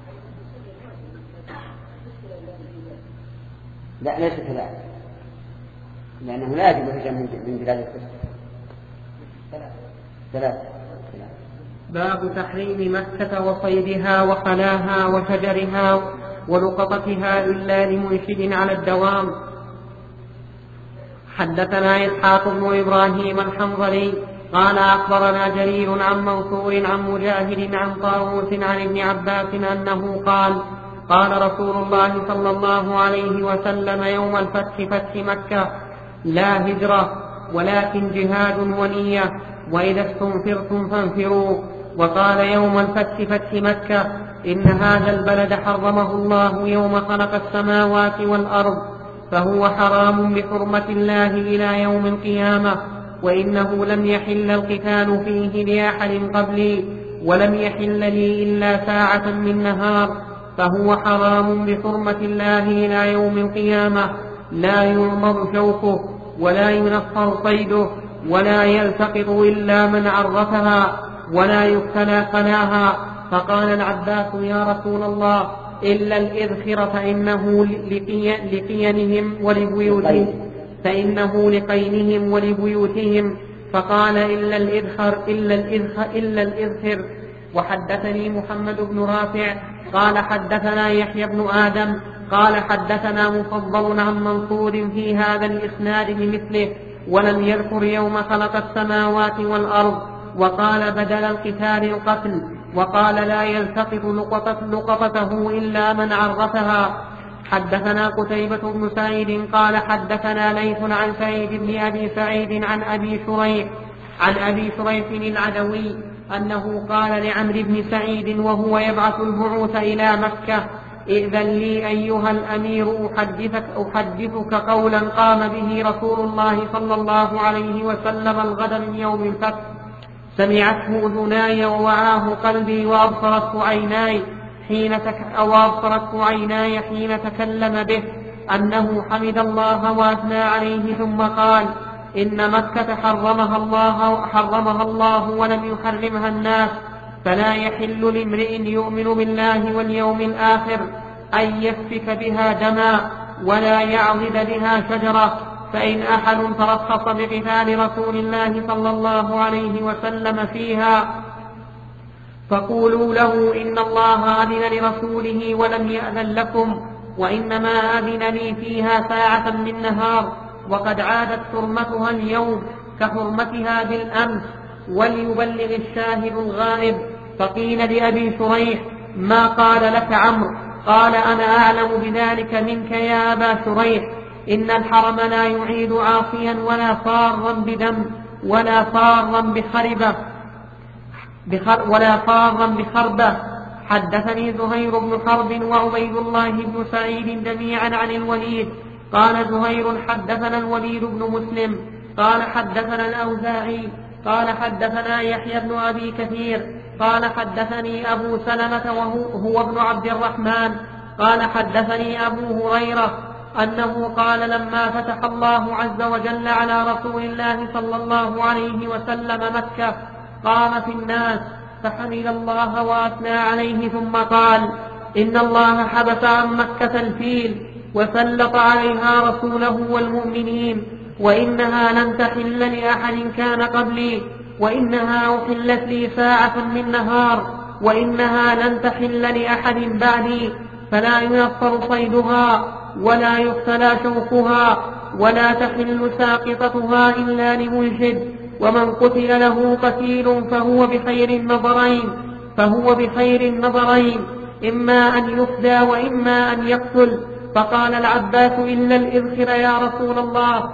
لا ليس كذلك، لأنه لا يجب الهجرة من بلاد الكفر. 3. باب تحريم مكة وصيدها وخلاها وشجرها ولقطتها إلا لمنشد على الدوام. حدثنا إسحاق بن إبراهيم الحنظلي قال أخبرنا جرير عن منصور عن مجاهد عن طاووس عن ابن عباس أنه قال قال رسول الله صلى الله عليه وسلم يوم الفتح فتح مكة لا هجرة ولكن جهاد ونية وإذا استنفرتم فانفروا. وقال يوم الفتح فتح مكة إن هذا البلد حرمه الله يوم خلق السماوات والأرض فهو حرام بحرمة الله إلى يوم القيامة وإنه لم يحل القتال فيه لأحد قبلي ولم يحل لي إلا ساعة من نهار فهو حرام بحرمة الله إلى يوم القيامة لا يرمض شوكه ولا ينفر صيده ولا يلتقط إلا من عرفها ولا يبتلى قلاها. فقال العباس يا رسول الله إلا الإذخر فإنه لقينهم ولبيوتهم فقال إلا الإذخر. وحدثني محمد بن رافع قال حدثنا يحيى بن آدم قال حدثنا مفضل عن منصور في هذا الإسناد بمثله ولم يذكر يوم خلق السماوات والأرض وقال بدل القتال القتل وقال لا يلتقط لقطته إلا من عرفها. حدثنا قتيبة بن سعيد قال حدثنا ليث عن سعيد بن أبي سعيد عن أبي شريح العدوي أنه قال لعمرو بن سعيد وهو يبعث البعوث إلى مكة إذن لي أيها الأمير أحدثك قولا قام به رسول الله صلى الله عليه وسلم الغد من يوم الفتح سمعته أذناي ووعاه قلبي وأبصرته عيناي حين تكلم به أنه حمد الله وأثنى عليه ثم قال إن مكة حرمها الله ولم يحرمها الناس فلا يحل لامرئ يؤمن بالله واليوم الآخر أن يسفك بها دما ولا يعضد بها شجرة. فإن أحد ترخص بقتال رسول الله صلى الله عليه وسلم فيها فقولوا له إن الله أذن لرسوله ولم يأذن لكم وإنما أذن لي فيها ساعة من نهار وقد عادت حرمتها اليوم كحرمتها بالأمس وليبلغ الشاهد الغائب. فقيل لأبي شريح ما قال لك عمرو؟ قال أنا أعلم بذلك منك يا أبا شريح إن الحرم لا يعيد عاصيا ولا فارا بدم ولا فارا بخربة. حدثني زهير بن حرب وعبيد الله بن سعيد جميعا عن الوليد قال زهير حدثنا الوليد بن مسلم قال حدثنا الأوزاعي قال حدثنا يحيى بن أبي كثير قال حدثني أبو سلمة وهو ابن عبد الرحمن قال حدثني أبو هريرة أنه قال لما فتح الله عز وجل على رسول الله صلى الله عليه وسلم مكة قام في الناس فحمد الله وأثنى عليه ثم قال إن الله حبس عن مكة الفيل وسلط عليها رسوله والمؤمنين وإنها لن تحل لأحد كان قبلي وإنها أحلت لي ساعة من نهار وإنها لن تحل لأحد بعدي فلا ينفر صيدها ولا يقتلى شوكها ولا تحل ساقطتها إلا لمنشد ومن قتل له قتيل فهو بخير النظرين إما أن يفدى وإما أن يقتل. فقال العباس إلا الإذخر يا رسول الله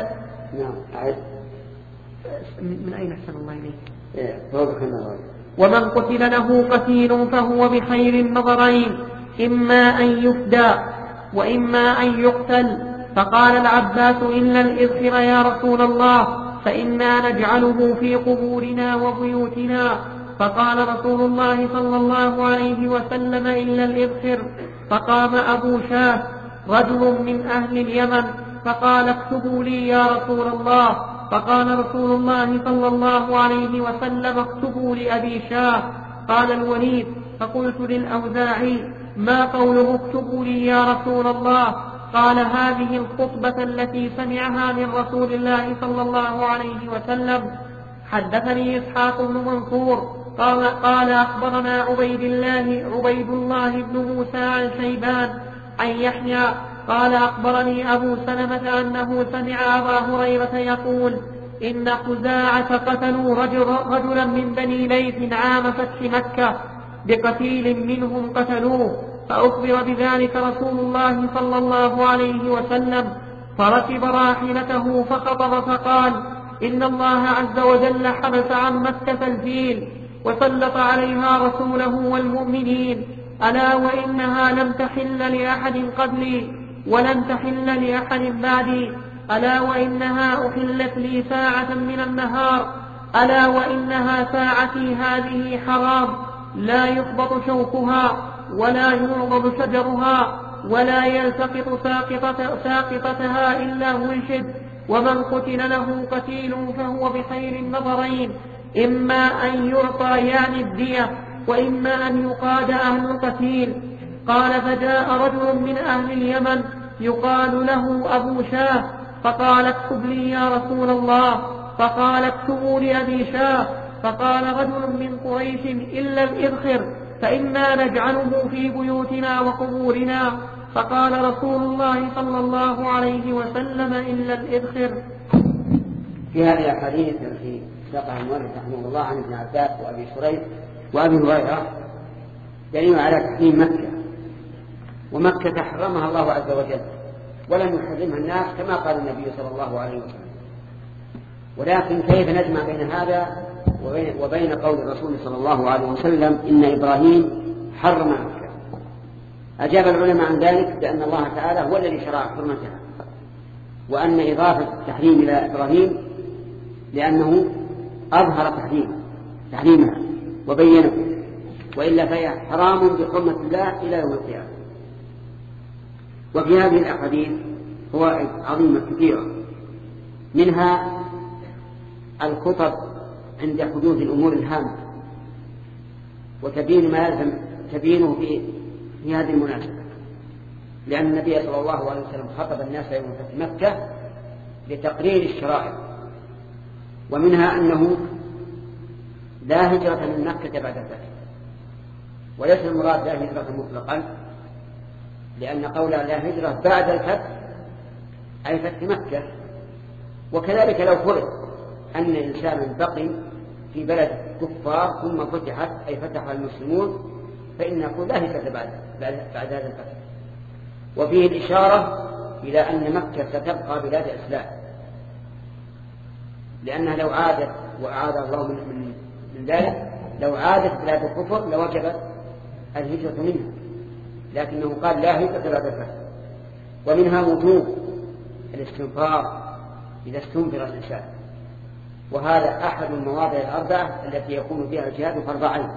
من أين أحسن الله إليك ومن قتل له قتيل فهو بخير النظرين إما أن يفدى وإما أن يقتل. فقال العباس إلا الإذخر يا رسول الله فإنا نجعله في قبورنا وبيوتنا. فقال رسول الله صلى الله عليه وسلم إلا الإذخر. فقام أبو شاه رجل من أهل اليمن فقال اكتبوا لي يا رسول الله. فقال رسول الله صلى الله عليه وسلم اكتبوا لأبي شاه. قال الوليد فقلت للأوزاعي ما قوله اكتبوا لي يا رسول الله؟ قال هذه الخطبة التي سمعها من رسول الله صلى الله عليه وسلم. حدثني إسحاق بن منصور قال أخبرنا عبيد الله بن موسى عن شيبان عن يحيى قال أخبرني أبو سلمة أنه سمع أبا هريرة يقول إن خزاعة قتلوا رجلا من بني ليث عام فتح مكة بقتيل منهم قتلوه، فأخبر بذلك رسول الله صلى الله عليه وسلم، فركب راحلته فخطب فقال إن الله عز وجل حبس عن مكة الفيل وسلط عليها رسوله والمؤمنين، ألا وإنها لم تحل لأحد قبلي ولن تحل لأحد بعدي، ألا وإنها أحلت لي ساعة من النهار، ألا وإنها ساعتي هذه حرام، لا يخبط شوكها ولا ينضب شجرها ولا يلتقط ساقطتها إلا منشد، ومن قتل له قتيل فهو بخير النظرين، إما أن يعطى يعني الدية وإما أن يقاد أهل القتيل. قال فجاء رجل من أهل اليمن يقال له أبو شاه فقال اكتب لي يا رسول الله، فقال اكتبوا لأبي شاه. فقال رجل من قريش إلا الإذخر فإنا نجعله في بيوتنا وقبورنا، فقال رسول الله صلى الله عليه وسلم إلا الإذخر. في هذه الحديث التي ساقها المؤلف رحمه الله عن ابن عباس وأبي شريح وأبي هريرة دليل على تحريم مكة، ومكة حرمها الله عز وجل ولم يحرمها الناس كما قال النبي صلى الله عليه وسلم. ولكن كيف نجمع بين هذا وبين قول الرسول صلى الله عليه وسلم إن إبراهيم حرم مكة؟ أجاب العلماء عن ذلك بأن الله تعالى هو الذي شرع حرمتها، وأن إضافة التحريم إلى إبراهيم لأنه أظهر تحريمها وبينه، وإلا فهي حرام بحرمة الله إلى يوم القيامة. وفي هذه الأحاديث فوائد عظيمة كثيرة، منها الخطب عند حدوث الأمور الهامة وتبين ما يلزم تبينه في هذه المناسبة، لأن النبي صلى الله عليه وسلم خطب الناس يوم فتح مكة لتقرير الشرائع، ومنها أنه لا هجرة من مكة بعد الفتح، وليس المراد لا هجرة مطلقا، لأن قول لا هجرة بعد الفتح أي فتح مكة. وكذلك لو فرض أن إنسانا بقي في بلد كفار ثم فتحت أي فتح المسلمون فإن نقول لا هجرة بعد هذا الفتح. وفيه الإشارة إلى أن مكة ستبقى بلاد إسلام، لأنها لو عادت وأعاد الله من ذلك لو عادت بلاد الكفر لوجبت الهجرة منها، لكنه قال لا هجرة بعد الفتح. ومنها وجوب الاستنفار إذا استنفر الإنسان، وهذا أحد المواضع الأربعة التي يكون فيها الجهاد فرض عين،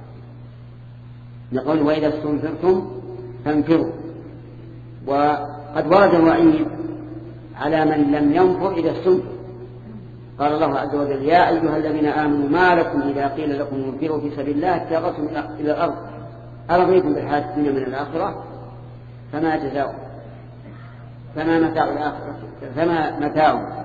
نقول وإذا استنفرتم فانفروا. وقد ورد الوعيد على من لم ينفر إذا استنفر، قال الله عز وجل يا أيها الذين آمنوا ما لكم إذا قيل لكم انفروا في سبيل الله اتجهتم إلى الأرض أرضيتم بالحياة الدنيا من الآخرة فما جزاء فما متاع الآخرة فما متاع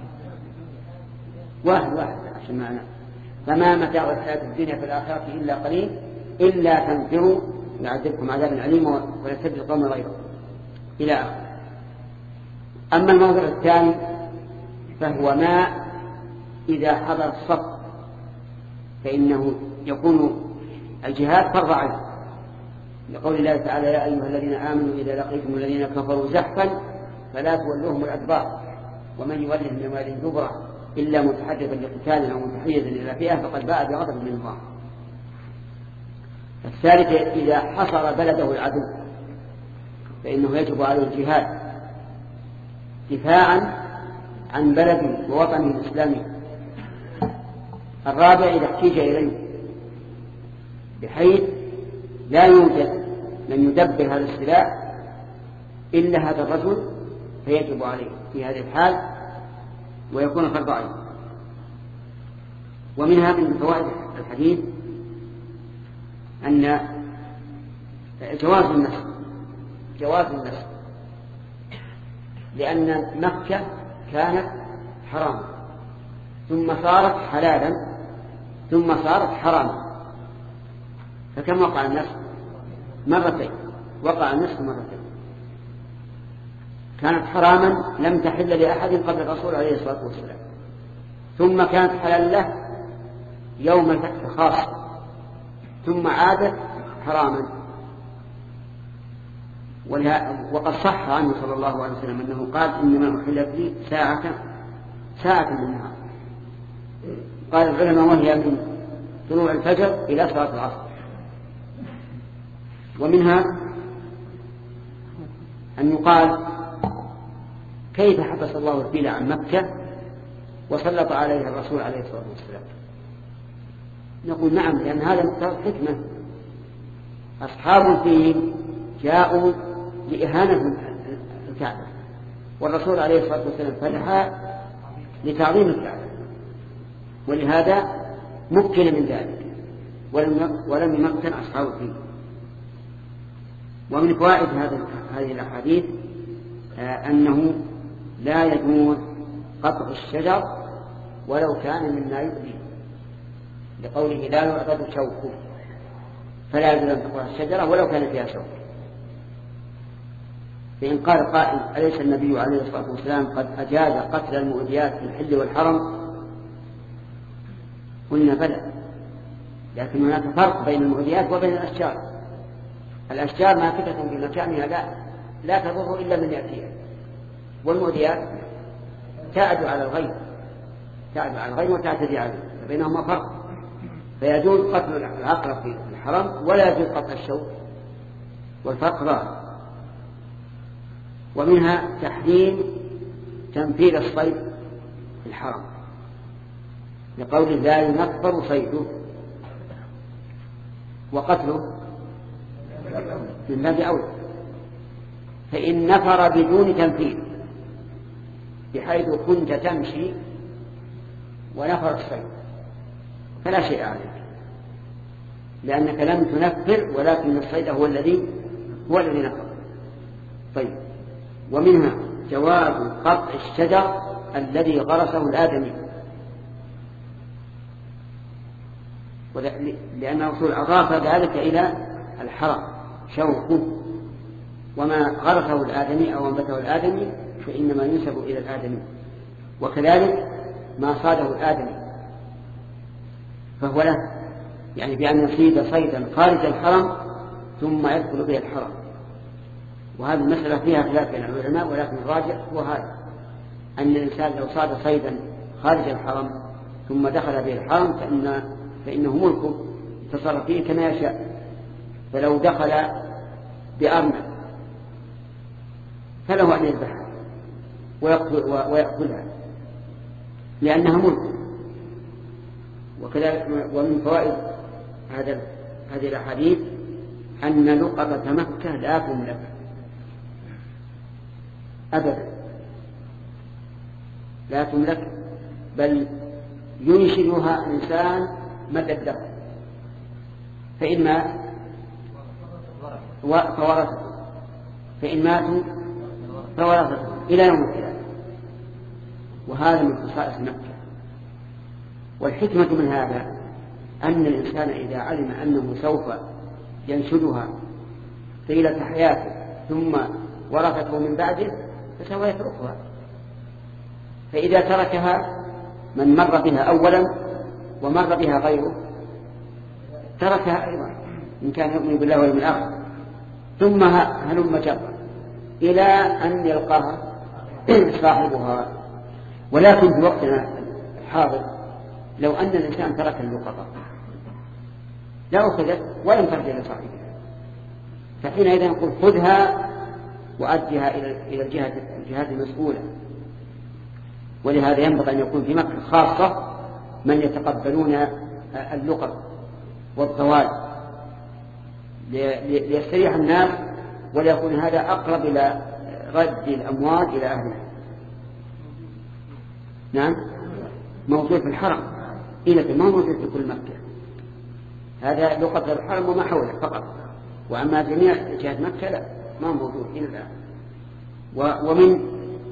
واحد عشان معنا فما متاع الحياة الدنيا في الآخرة إلا قليل إلا تنفروا يعذبكم عذاب عليم ويستبدل قوم غيره إلى آخره. أما الموضوع الثاني فهو ما إذا حضر الصف فإنه يكون الجهاد فرض عين، لقول الله تعالى يا أيها الذين آمنوا إذا لقيتم الذين كفروا زحفا فلا تولوهم الأدبار ومن يولهم يومئذ دبره إلا متحدثا لقتال أو متحيزا إلى فئة فقد باء بغضب من الله. الثالث إذا حصر بلده العدو فإنه يجب عليه الجهاد دفاعا عن بلده ووطنه الإسلامي. الرابع إذا احتيج إليه بحيث لا يوجد من يدبر هذا السلاح إلا هذا الرجل فيجب عليه في هذه الحال ويكون فرض عين. ومنها من فوائد الحديث أن جواز النسل لأن مكة كانت حرام ثم صارت حلالا ثم صارت حراما، فكم وقع النسل؟ مرتين، وقع النسل مرتين. كانت حراما لم تحل لأحد قبل الرسول عليه الصلاة والسلام، ثم كانت حلال له يوم الفتح خاصة، ثم عادت حراما. وقد صح عنه صلى الله عليه وسلم أنه قال إنما أحلت لي ساعة من النهار. قال العلماء وهي من طلوع الفجر إلى صلاة العصر. ومنها أن يقال كيف حبس الله الفيل عن مكة وسلط عليها الرسول عليه الصلاة والسلام؟ نقول نعم، لأن هذا مقتضى الحكمة. أصحاب الفيل جاءوا لإهانة الكعبة، والرسول عليه الصلاة والسلام فتحها لتعظيم الكعبة، ولهذا مكن من ذلك ولم يمكن أصحاب الفيل. ومن فوائد هذه الأحاديث أنه لا يجوز قطع الشجر ولو كان مما يؤذي، لقوله لا يعضد شوكه، فلا يجوز أن تقطع الشجرة ولو كان فيها شوك. فإن قال قائل أليس النبي عليه الصلاة والسلام قد أجاز قتل المؤذيات في الحل والحرم؟ قلنا بلى، لكن هناك فرق بين المؤذيات وبين الأشجار. الأشجار ماكثة في مكانها لا تضر إلا من يأتيها، والمؤذيات تعد على الغير وتعتدي عليه، فبينهما فرق. فيجوز قتل العقرب في الحرم ولا يجوز قتل الشوك، والفرق ظاهر. ومنها تحريم تنفيذ الصيد في الحرم، لقول لا ينفر صيده، وقتله من باب أولى. فإن نفر بدون تنفيذ، بحيث كنت تمشي ونفر الصيد، فلا شيء عليك، لأنك لم تنفر، ولكن الصيد هو الذي نفر. طيب. ومنها جواز قطع الشجر الذي غرسه الآدمي، لأن الرسول أضاف ذلك إلى الحرم شوكه، وما غرسه الآدمي أو أنبته الآدمي فإنما ينسب إلى الآدمي، وكذلك ما صاده الآدمي فهو له، يعني بأن يصيد صيدا خارج الحرم ثم يدخل به الحرم. وهذه المسألة فيها خلاف بين العلماء، ولكن الراجح هو هذا، أن الإنسان لو صاد صيدا خارج الحرم ثم دخل به الحرم فإنه ملكه يتصرف فيه كما يشاء. فلو دخل بأرنب فله أن يذبحها ويأكلها لأنها ملك. وكذلك ومن فوائد هذه الأحاديث أن لقطة مكة لا تملك أبدا، لا تملك، بل ينشدها إنسان مدى الدهر، فإن مات فورثه، فإن ماتوا فورثته إلى يوم القيامة. وهذا من خصائص مكة. والحكمة من هذا أن الإنسان إذا علم أنه سوف ينشدها طيلة حياته ثم ورثته من بعده فسوف يتركها، فإذا تركها من مر بها أولا ومر بها غيره تركها أيضا إن كان يؤمن بالله واليوم الآخر، ثم هلم جرا إلى أن يلقاها صاحبها. ولكن في وقتنا الحاضر لو أن الإنسان ترك اللقطة لا أخذت ولم ترجع لصاحبها، فحينئذ نقول خذها وأدها إلى الجهات المسؤولة. ولهذا ينبغي أن يكون في مكة خاصة من يتقبلون اللقط والضوال ليستريح الناس، وليكون هذا أقرب إلى رد الأموال إلى أهلها. نعم، موجود في الحرم إلى ما موجود في كل مكة، هذا لقط الحرم وما حوله فقط، وأما جميع جهات مكة لا، ما موجود إلى الآن. ومن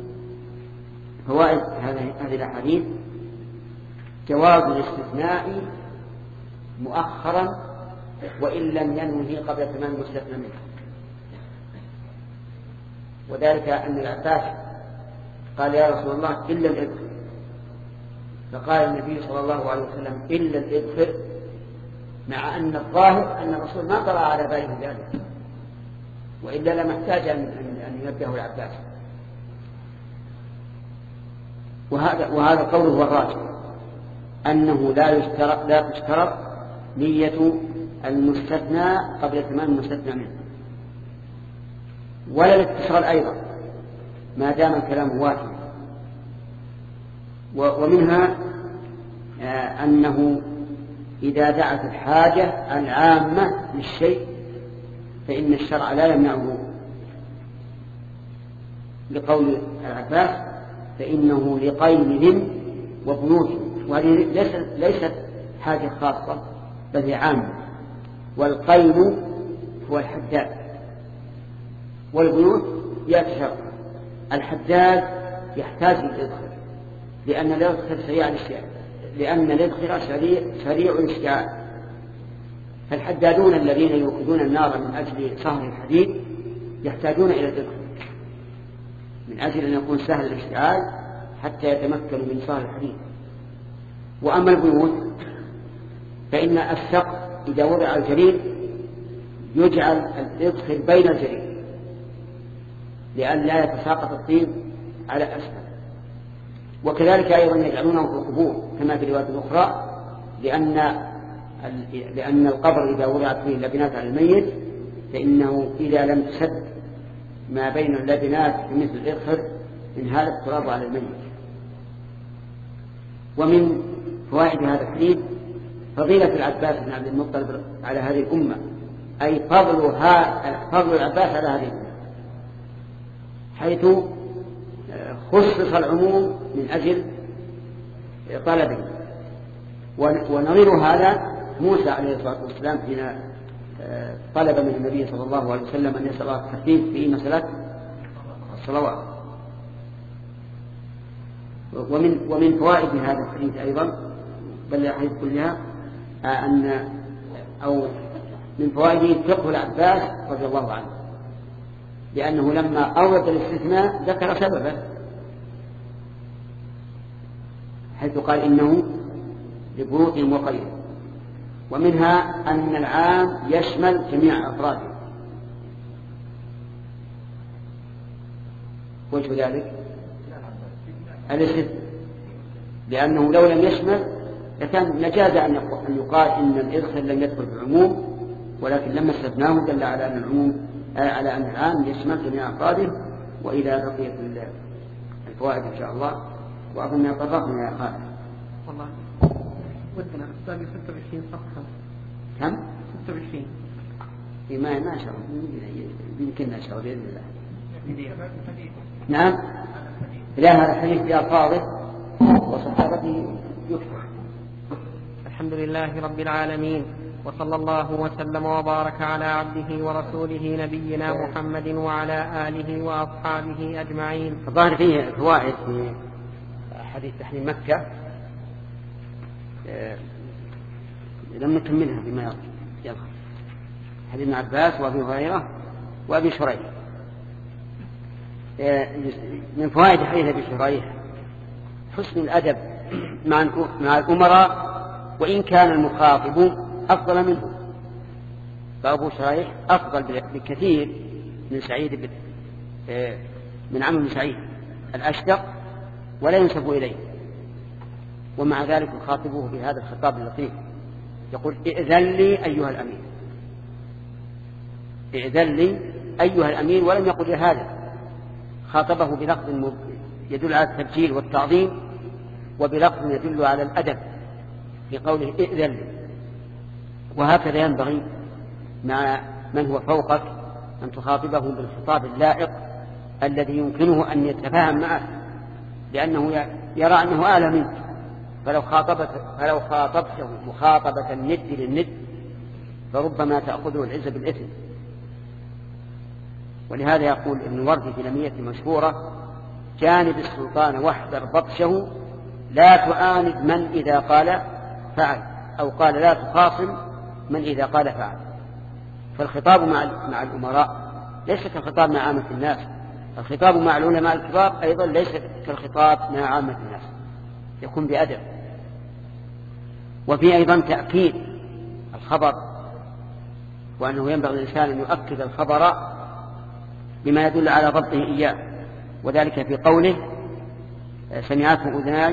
فوائد هذه الأحاديث جواز الاستثناء مؤخرا وإن لم ينوه قبل تمام المستثنى منه. وذلك أن العباس قال يا رسول الله إلا الإذخر، فقال النبي صلى الله عليه وسلم إلا الإذخر، مع أن الظاهر أن الرسول ما طلع على باله ذلك، وإلا لم يحتاج أن ينبهه العباس. وهذا قوله هو الراجح، أنه لا تشترط نية المستثنى قبل تمام المستثنى منه، ولا الاتصال أيضا ما دام الكلام وافيا. ومنها أنه إذا دعت الحاجة العامة للشيء فإن الشرع لا يمنعه، لقول العباس فإنه لقيل وبيوت، وهذه ليست حاجة خاصة بل هي عامة. والقيل هو الحداد، والبيوت يأتي شرطا. الحداد يحتاج للإذخر لأن الإذخر سريع الاشتعال، فالحدادون الذين يوقدون النار من أجل صهر الحديد يحتاجون إلى الإذخر من أجل أن يكون سهل الاشتعال حتى يتمكنوا من صهر الحديد. وأما البيوت فإن السقف إذا وضع الجريد يجعل الإذخر بين الجريد لأن لا يتساقط الطين على أسفل. وكذلك أيضا يجعلونه في القبور كما في الروايات الأخرى، لأن القبر إذا وضعت فيه اللبنات على الميت فإنه إذا لم تسد ما بين اللبنات مثل الإذخر انهال التراب على الميت. ومن فوائد هذا الحديث فضيلة العباس بن عبد المطلب على هذه الأمة، أي فضل العباس على هذه الأمة، حيث خصص العموم من أجل طلبه. ونظير هذا موسى عليه الصلاة والسلام حين طلب من النبي صلى الله عليه وسلم أن يسأل التخفيف في مسألة الصلوات. ومن فوائد هذا الحديث أيضا بل الحديث كلها من فوائده فقه العباس رضي الله عنه، لأنه لما أورد الاستثناء ذكر سببه حيث قال إنه لبروط وقيد. ومنها أن العام يشمل جميع أفراده. وجه ذلك الاستثناء، لأنه لو لم يشمل لكان نجاز أن يقال إن الإذخر لم يدخل في العموم، ولكن لما استثناه دل على أن العموم على أن العام يشمل جميع أفراده. وإلى بقية الفوائد إن شاء الله، وأظن قررنا يا خالد. والله ودنا باقي 26 صفحة. كم؟ 26. ما شاء الله يمكن نشر بإذن الله. نعم. لا هذا الحديث بألفاظه وصحابته يكفر. الحمد لله رب العالمين، وصلى الله وسلم وبارك على عبده ورسوله نبينا محمد وعلى آله وأصحابه أجمعين. الظاهر فيه فوائد في حديث تحريم مكة لم نكملها بما يظهر. حديث ابن عباس وابي هريرة وابي شريح. من فوائد حديث ابي شريح حسن الأدب مع الأمراء وإن كان المخاطب أفضل منه. فأبو شريح أفضل بكثير من سعيد من عمرو بن سعيد الأشدق ولا ينسب إليه، ومع ذلك يخاطبه بهذا الخطاب اللطيف، يقول ائذن لي أيها الأمير، ائذن لي أيها الأمير، ولم يقل هذا، خاطبه بلفظ يدل على التبجيل والتعظيم وبلفظ يدل على الأدب بقوله ائذن لي. وهكذا ينبغي مع من هو فوقك أن تخاطبه بالخطاب اللائق الذي يمكنه أن يتفاهم معه، لأنه يرى أنه أعلى منك. فلو خاطبته مخاطبة الند للند فربما تأخذه العزة بالإثم. ولهذا يقول ابن الوردي في لمية مشهورة: جانب السلطان واحذر بطشه، لا تعاند من إذا قال فعل، أو قال لا تخاصم من إذا قال فعل. فالخطاب مع الأمراء ليس كالخطاب مع عامة الناس. الخطاب مع العلماء الكبار أيضا ليس كالخطاب مع عامة الناس، يكون بأدب. وفي أيضا تأكيد الخبر، وأنه ينبغي الإنسان أن يؤكد الخبر بما يدل على ضبطه إياه، وذلك في قوله سمعته أذناي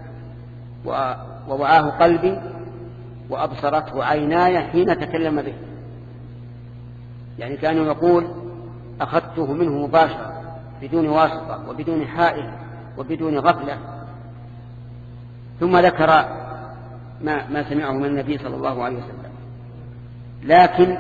ووعاه قلبي وأبصرته عيناي حين تكلم به، يعني كأنه يقول أخذته منه مباشرة بدون واسطة وبدون حائل وبدون غفلة. ثم ذكر ما سمعه من النبي صلى الله عليه وسلم. لكن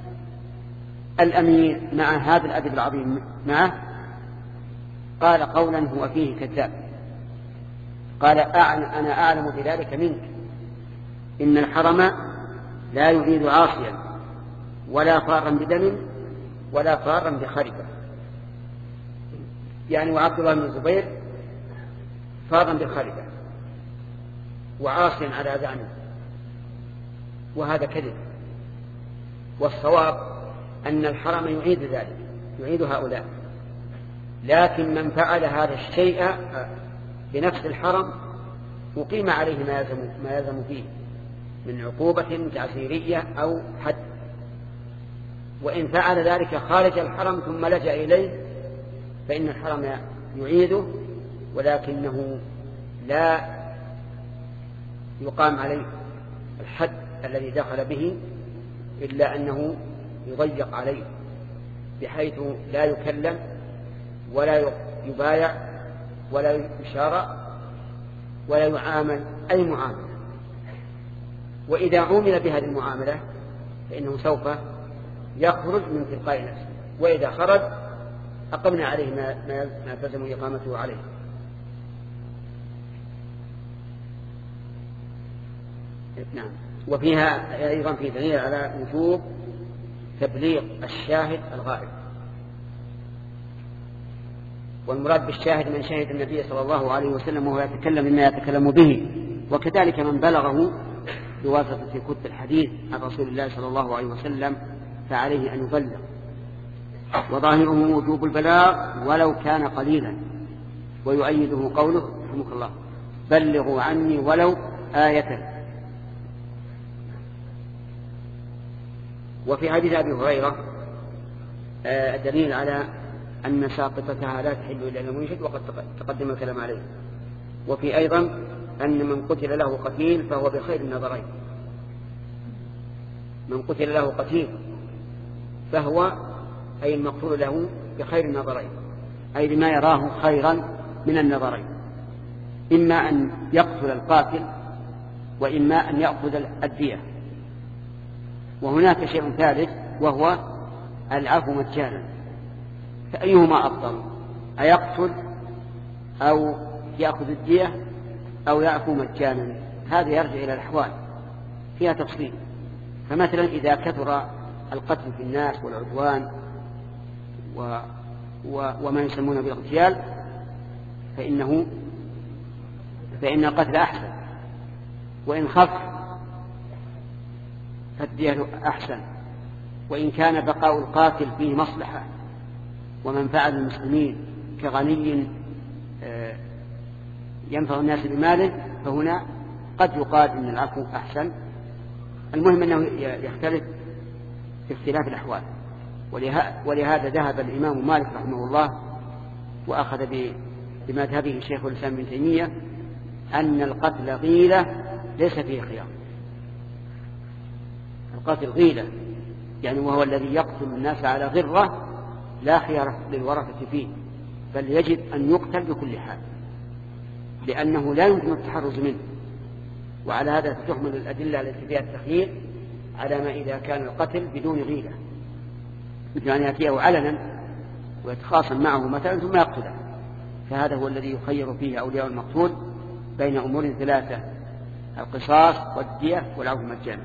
الأمير مع هذا الأدب العظيم معه قال قولا هو فيه كذاب، قال أنا أعلم بذلك منك، إن الحرم لا يريد عاصيا ولا فارا بدم ولا فارا بخربة. يعني وعبد الله بن الزبير فارا بخربة وعاصيا على زعمه، وهذا كذب. والصواب أن الحرم يعيد ذلك، يعيد هؤلاء، لكن من فعل هذا الشيء بنفس الحرم أقيم عليه ما يلزم فيه من عقوبة تعزيرية أو حد. وإن فعل ذلك خارج الحرم ثم لجأ إليه فإن الحرم يعيده، ولكنه لا يقام عليه الحد الذي دخل به، إلا أنه يضيق عليه بحيث لا يكلم ولا يبايع ولا يشارع ولا يعامل أي معاملة. وإذا عمل بهذه المعاملة فإنه سوف يخرج من تلقاء نفسه، وإذا خرج أقمنا عليه ما تلزم إقامته عليه. نعم. وفيها أيضا في دليل على وجوب تبليغ الشاهد الغائب، والمراد بالشاهد من شهد النبي صلى الله عليه وسلم وهو يتكلم مما يتكلم به، وكذلك من بلغه بواسطة كتب الحديث عن رسول الله صلى الله عليه وسلم فعليه أن يبلغ. وظاهره وجوب البلاغ ولو كان قليلا، ويؤيده قوله رحمك الله بلغوا عني ولو آية. وفي حديث أبي هريرة الدليل على أن ساقطتها لا تحل إلا للمنشد، وقد تقدم الكلام عليه. وفي أيضا أن من قتل له قتيل فهو بخير النظرين، من قتل له قتيل فهو أي المقتول له بخير النظرين، أي بما يراه خيرا من النظرين، إما أن يقتل القاتل وإما أن يأخذ الدية. وهناك شيء ثالث وهو العفو مجانا، فأيهما أفضل، أيقتل أو يأخذ الدية أو يعفو مجانا؟ هذا يرجع إلى الأحوال فيها تفصيل. فمثلا إذا كثر القتل في الناس والعدوان وما يسمونه بالاغتيال فإن القتل أحسن، وإن خف فالدية أحسن، وإن كان بقاء القاتل فيه مصلحة ومنفعة للمسلمين كغني ينفع الناس بماله فهنا قد يقال إن العفو أحسن. المهم أنه يختلف في اختلاف الأحوال. ولهذا ذهب الإمام مالك رحمه الله وأخذ بمذهبه شيخ الإسلام ابن تيمية أن القتل غيلة ليس فيه خيار. القتل غيلة يعني وهو الذي يقتل الناس على غرة لا خيار للورثة فيه، بل يجب أن يقتل بكل حال، لأنه لا يمكن التحرز منه. وعلى هذا تحمل الأدلة التي فيها التخيير على ما إذا كان القتل بدون غيلة، مثل أن يأتيه علنا ويتخاصم معه مثلا ثم يقتله، فهذا هو الذي يخير فيه أولياء المقتول بين أمور ثلاثة: القصاص والدية والعفو مجانا.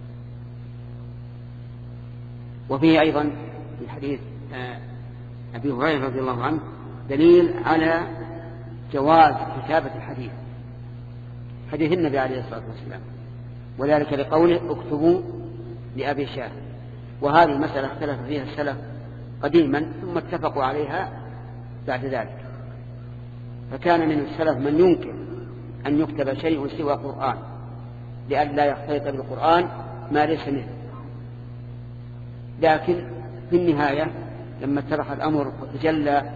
وفيه أيضا في حديث أبي هريرة رضي الله عنه دليل على جواز كتابة الحديث، حديث النبي عليه الصلاة والسلام، وذلك لقوله اكتبوا لأبي شاه. وهذه المسألة اختلف فيها السلف قديما ثم اتفقوا عليها بعد ذلك. فكان من السلف من ينكر أن يكتب شيء سوى القرآن لئلا يختلط بالقرآن ما ليس منه. لكن في النهاية لما اتضح الأمر وتجلى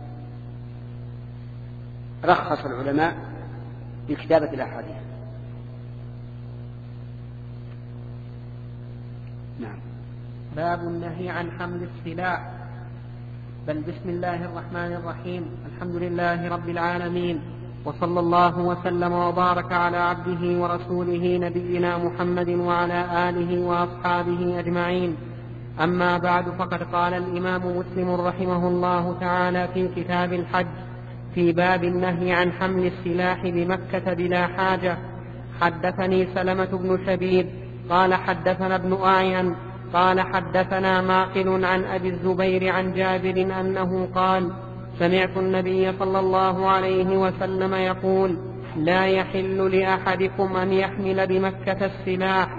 رخص العلماء بكتابة الأحاديث. نعم. باب النهي عن حمل السلاح. بل بسم الله الرحمن الرحيم. الحمد لله رب العالمين، وصلى الله وسلم وبارك على عبده ورسوله نبينا محمد وعلى آله وأصحابه أجمعين. أما بعد، فقد قال الإمام مسلم رحمه الله تعالى في كتاب الحج في باب النهي عن حمل السلاح بمكة بلا حاجة: حدثني سلمة بن شبيب قال حدثنا ابن أعين قال حدثنا معقل عن أبي الزبير عن جابر أنه قال: سمعت النبي صلى الله عليه وسلم يقول: لا يحل لأحدكم أن يحمل بمكة السلاح.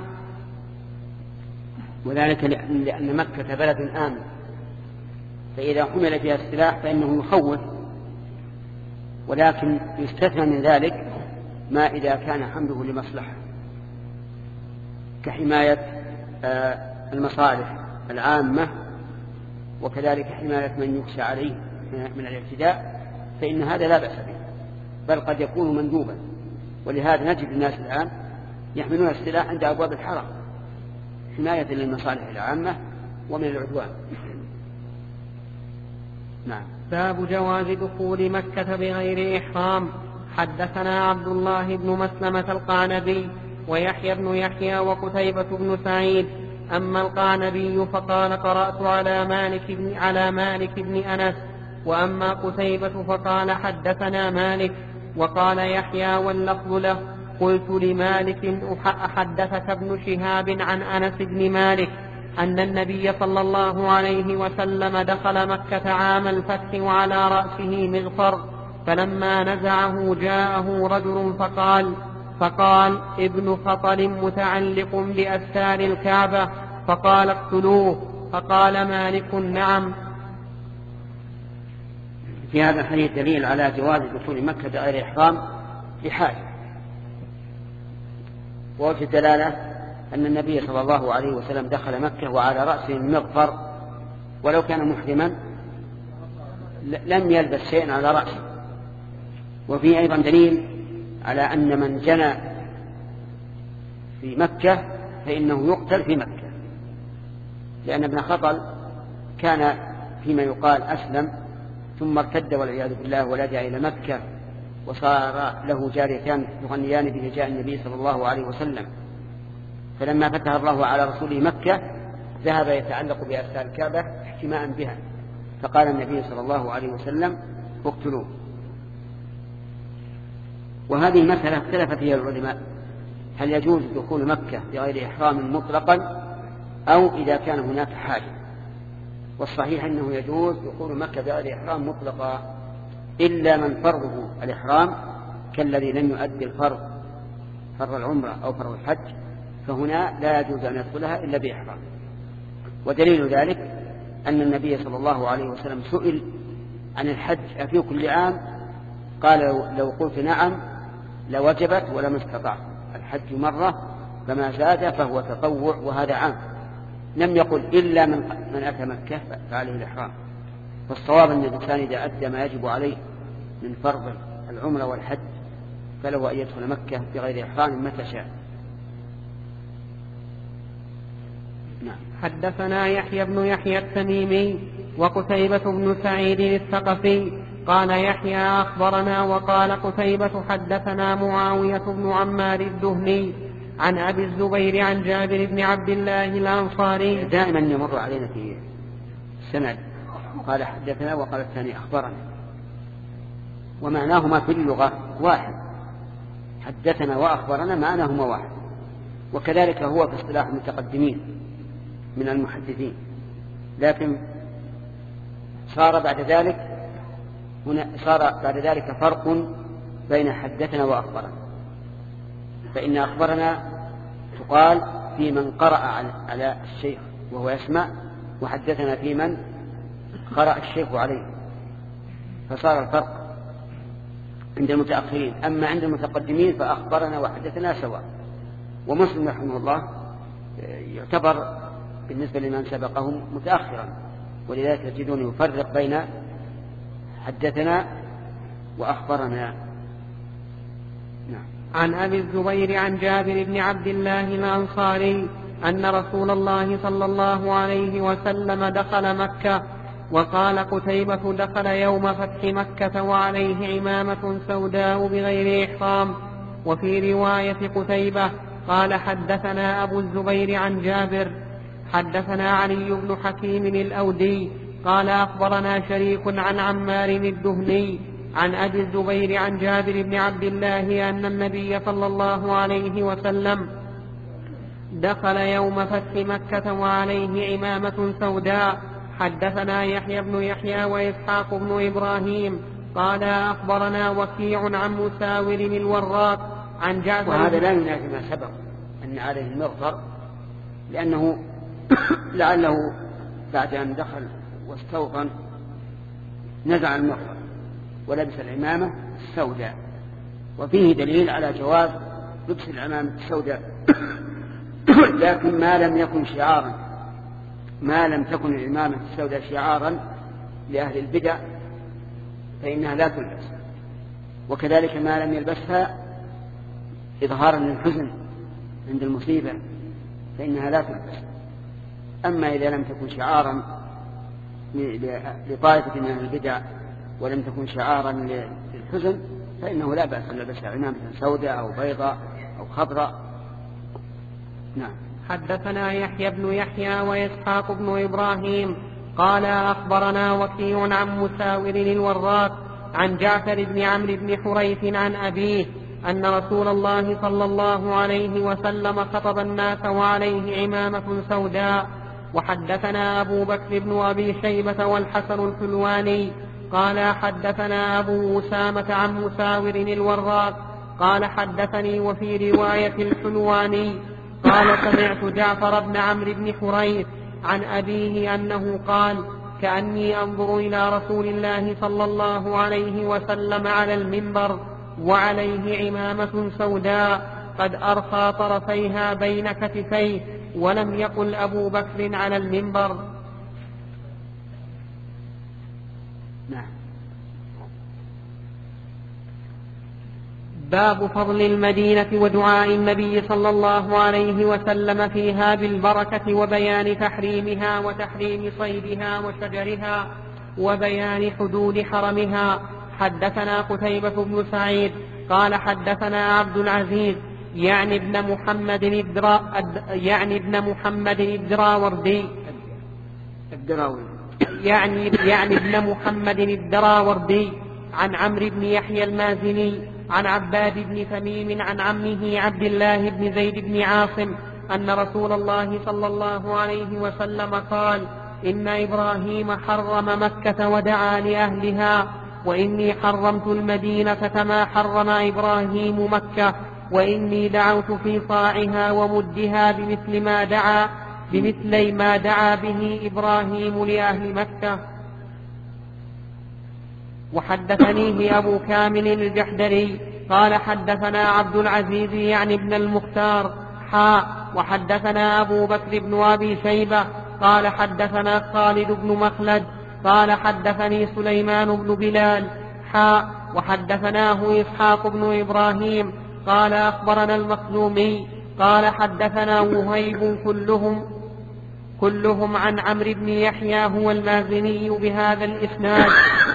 وذلك لأن مكة بلد آمن، فإذا حمل فيها السلاح فإنه يخوف، ولكن يستثنى من ذلك ما إذا كان حمله لمصلحة كحماية المصالح العامة، وكذلك حماية من يخشى عليه من الاعتداء، فإن هذا لا بأس به، بل قد يكون مندوبا. ولهذا نجد الناس الآن يحملون السلاح عند أبواب الحرم حماية للمصالح العامة ومن العدوان. نعم. باب جواز دخول مكة بغير إحرام. حدثنا عبد الله بن مسلمة القعنبي ويحيى بن يحيى وقتيبة بن سعيد. أما القعنبي فقال: قرأت على مالك بن أنس. وأما قتيبة فقال: حدثنا مالك. وقال يحيى واللفظ له: قلت لمالك: أحدثك ابن شهاب عن أنس بن مالك أن النبي صلى الله عليه وسلم دخل مكة عام الفتح وعلى رأسه مغفر، فلما نزعه جاءه رجل فقال: ابن خطل متعلق بأستار الكعبة، فقال: اقتلوه. فقال مالك: نعم. في هذا الحديث دليل على جواز دخول مكة بغير إحرام لحاجة. ووجه الدلالة أن النبي صلى الله عليه وسلم دخل مكة وعلى رأسه مغفر، ولو كان محرما لم يلبس شيئا على رأسه. وفيه أيضا دليل على أن من جنى في مكة فإنه يقتل في مكة، لأن ابن خطل كان فيما يقال أسلم ثم ارتد والعياذ بالله ولجأ إلى مكة، وصار له جاريتان تغنيان به جاء النبي صلى الله عليه وسلم، فلما فتح الله على رسوله مكة ذهب يتعلق بأستار الكعبة احتماء بها، فقال النبي صلى الله عليه وسلم: اقتلوه. وهذه المسألة اختلف فيها العلماء: هل يجوز دخول مكة بغير إحرام مطلقا أو إذا كان هناك حاجة؟ والصحيح أنه يجوز دخول مكة بغير إحرام مطلقا، إلا من فرضه الإحرام كالذي لم يؤدي فرض العمرة أو فرض الحج، فهنا لا يجوز أن يدخلها إلا بإحرام. ودليل ذلك أن النبي صلى الله عليه وسلم سئل عن الحج أفي كل عام؟ قال: لو قلت نعم لوجبت ولم استطع. الحج مرة فما زاد فهو تطوع، وهذا عام. لم يقل إلا من أتى مكة فعليه الإحرام. فالصواب أن الإنسان إذا أدى ما يجب عليه من فرض العمرة والحج فله أن يدخل مكة بغير إحرام متى شاء. نعم. حدثنا يحيى بن يحيى التميمي وقتيبة بن سعيد الثقفي. قال يحيى: أخبرنا. وقال قتيبة: حدثنا معاوية بن عمار الدهني عن أبي الزبير عن جابر بن عبد الله الأنصاري. دائما يمر علينا في السند قال حدثنا وقال الثاني أخبرنا، ومعناهما في اللغة واحد، حدثنا وأخبرنا معناهما واحد. وكذلك هو في اصطلاح المتقدمين من المحدثين، لكن صار بعد ذلك فرق بين حدثنا وأخبرنا. فإن أخبرنا تقال في من قرأ على الشيخ وهو يسمع، وحدثنا في من قرأ الشيخ عليه. فصار الفرق عند المتأخرين. أما عند المتقدمين فأخبرنا وحدثنا سواء. ومسلم رحمه الله يعتبر بالنسبة لمن سبقهم متأخرا، ولذلك تجدون يفرق بين حدثنا وأخبرنا. نعم. عن أبي الزبير عن جابر بن عبد الله الأنصاري أن رسول الله صلى الله عليه وسلم دخل مكة. وقال قتيبة دخل يوم فتح مكة وعليه عمامة سوداء بغير إحرام. وفي رواية قتيبة قال حدثنا أبو الزبير عن جابر حدثنا علي بن حكيم الأودي قال أخبرنا شريك عن عمار الدهني عن أبي الزبير عن جابر بن عبد الله أن النبي صلى الله عليه وسلم دخل يوم فتح مكة وعليه عمامة سوداء. حدثنا يحيى بن يحيى وإسحاق بن إبراهيم قال أخبرنا وكيع عن مساور الوراق عن جعفر. وهذا لا ينافي ما سبق أن عليه المغفر، لأنه لعله بعد أن دخل واستوطن نزع المغفر ولبس العمامة السوداء، وفيه دليل على جواز لبس العمامة السوداء. لكن ما لم يكن شعارا، ما لم تكن العمامة السوداء شعارا لأهل البدع فإنها لا تلبس، وكذلك ما لم يلبسها إظهارا للحزن عند المصيبة فإنها لا تلبس. أما إذا لم تكن شعارا لطائفة من أهل البدع ولم تكن شعارا للحزن فإنه لا بأس أن يلبسها عمامة سوداء أو بيضاء أو خضراء. نعم. حدثنا يحيى بن يحيى وإسحاق بن إبراهيم قال أخبرنا وكيع عن مساور الوراق عن جعفر بن عمرو بن حريث عن أبيه أن رسول الله صلى الله عليه وسلم خطب الناس وعليه عمامة سوداء. وحدثنا أبو بكر بن أبي شيبة والحسن الحلواني قال حدثنا أبو أسامة عن مساور الوراق قال حدثني وفي رواية الحلواني قال سمعت جعفر بن عمرو بن حريث عن أبيه أنه قال كأني أنظر إلى رسول الله صلى الله عليه وسلم على المنبر وعليه عمامة سوداء قد أرخى طرفيها بين كتفيه، ولم يقل أبو بكر على المنبر. نعم. باب فضل المدينة ودعاء النبي صلى الله عليه وسلم فيها بالبركة وبيان تحريمها وتحريم صيدها وشجرها وبيان حدود حرمها. حدثنا قتيبة بن سعيد قال حدثنا عبد العزيز يعني ابن محمد الدراوردي يعني ابن محمد الدراوردي عن عمرو بن يحيى المازني عن عباد بن تميم عن عمه عبد الله بن زيد بن عاصم أن رسول الله صلى الله عليه وسلم قال إن إبراهيم حرم مكة ودعا لأهلها، وإني حرمت المدينة كما حرم إبراهيم مكة، وإني دعوت في صاعها ومدها بمثل ما دعا به إبراهيم لأهل مكة. وحدثنيه أبو كامل الجحدري قال حدثنا عبد العزيز يعني ابن المختار وحدثنا أبو بكر بن أبي شيبة قال حدثنا خالد بن مخلد قال حدثني سليمان بن بلال وحدثناه إسحاق بن إبراهيم قال أخبرنا المخزومي قال حدثنا وهيب كلهم عن عمرو بن يحيى هو المازني بهذا الإسناد.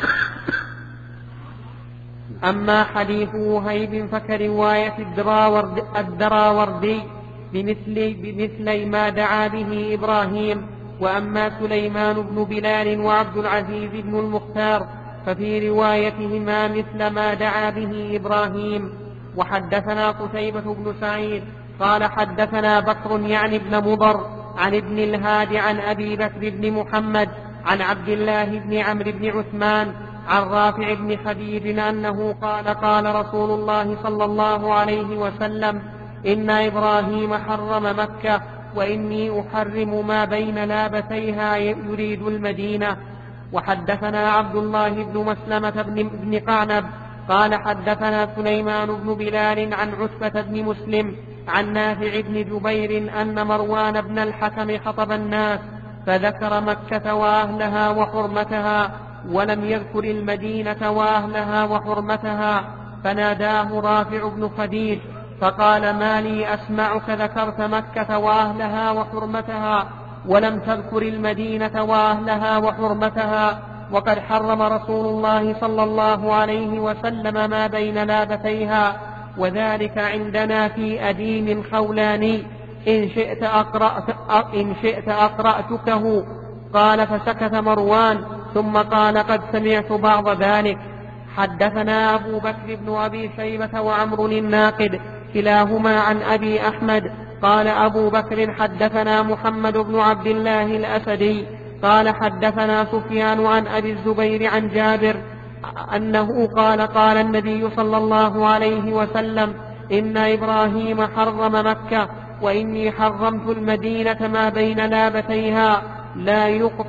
أما حديث وهيب فكرواية الدراوردي بمثل ما دعا به إبراهيم. وأما سليمان بن بلال وعبد العزيز بن المختار ففي روايتهما مثل ما دعا به إبراهيم. وحدثنا قتيبة بن سعيد قال حدثنا بكر يعني ابن مضر عن ابن الهاد عن أبي بكر بن محمد عن عبد الله بن عمرو بن عثمان عن رافع بن خديج أنه قال قال رسول الله صلى الله عليه وسلم إن إبراهيم حرم مكة وإني أحرم ما بين لابتيها يريد المدينة. وحدثنا عبد الله بن مسلمة بن قعنب قال حدثنا سليمان بن بلال عن عتبة بن مسلم عن نافع بن جبير أن مروان بن الحكم خطب الناس فذكر مكة وأهلها وحرمتها ولم يذكر المدينة وأهلها وحرمتها، فناداه رافع بن خديج فقال: ما لي أسمعك ذكرت مكة وأهلها وحرمتها ولم تذكر المدينة وأهلها وحرمتها، وقد حرم رسول الله صلى الله عليه وسلم ما بين لابتيها، وذلك عندنا في أديم خولاني، إن شئت أقرأتكه. قال فسكت مروان ثم قال: قد سمعت بعض ذلك. حدثنا أبو بكر بن أبي شيبة وعمر الناقد كلاهما عن أبي أحمد. قال أبو بكر: حدثنا محمد بن عبد الله الأسدي قال حدثنا سفيان عن أبي الزبير عن جابر أنه قال: قال النبي صلى الله عليه وسلم: إن إبراهيم حرم مكة وإني حرمت المدينة ما بين لابتيها لا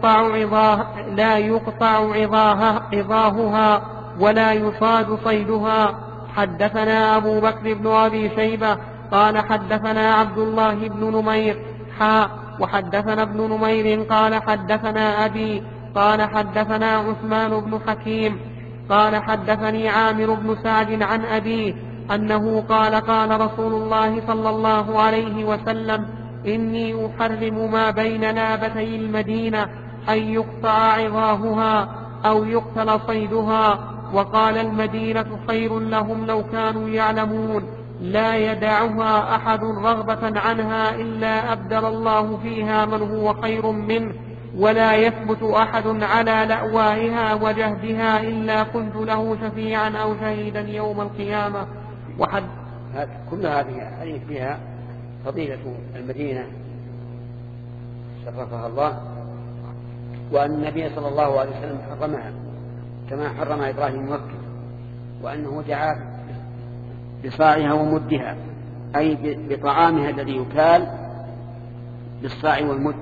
يقطع عظاهها ولا يصاد صيدها. حدثنا أبو بكر بن أبي شيبة قال حدثنا عبد الله بن نمير وحدثنا ابن نمير قال حدثنا أبي قال حدثنا عثمان بن حكيم قال حدثني عامر بن سعد عن أبيه أنه قال: قال رسول الله صلى الله عليه وسلم: إني أحرم ما بين لابتي المدينة أن يقطع عظاهها أو يقتل صيدها. وقال: المدينة خير لهم لو كانوا يعلمون، لا يدعها أحد رغبة عنها إلا أبدل الله فيها من هو خير منه، ولا يثبت أحد على لأوائها وجهدها إلا كنت له شفيعا أو شهيدا يوم القيامة. كل هذه فيها فضيلة المدينة شرفها الله، وأن النبي صلى الله عليه وسلم حرمها كما حرم إبراهيم مكة، وأنه دعا بصاعها ومدها، أي بطعامها الذي يكال بالصاع والمد.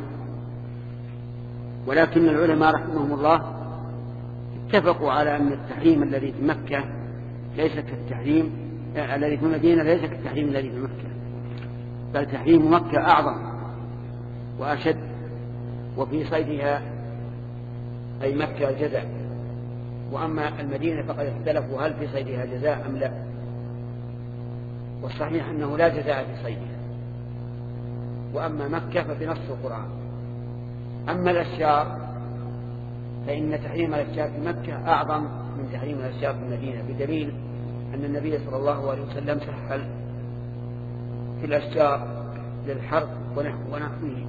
ولكن العلماء رحمهم الله اتفقوا على أن التحريم الذي في مكة ليس كالتحريم الذي في المدينة ليس كالتحريم الذي في مكة، بل تحريم مكة أعظم وأشد، وفي صيدها أي مكة جزاء، وأما المدينة فقد اختلفوا هل في صيدها جزاء أم لا، والصحيح أنه لا جزاء في صيدها. وأما مكة فبنص القرآن. أما الأشجار فإن تحريم الأشجار في مكة أعظم من تحريم الأشجار في المدينة، بدليل أن النبي صلى الله عليه وسلم سهل في الأشجار للحرث ونحوه.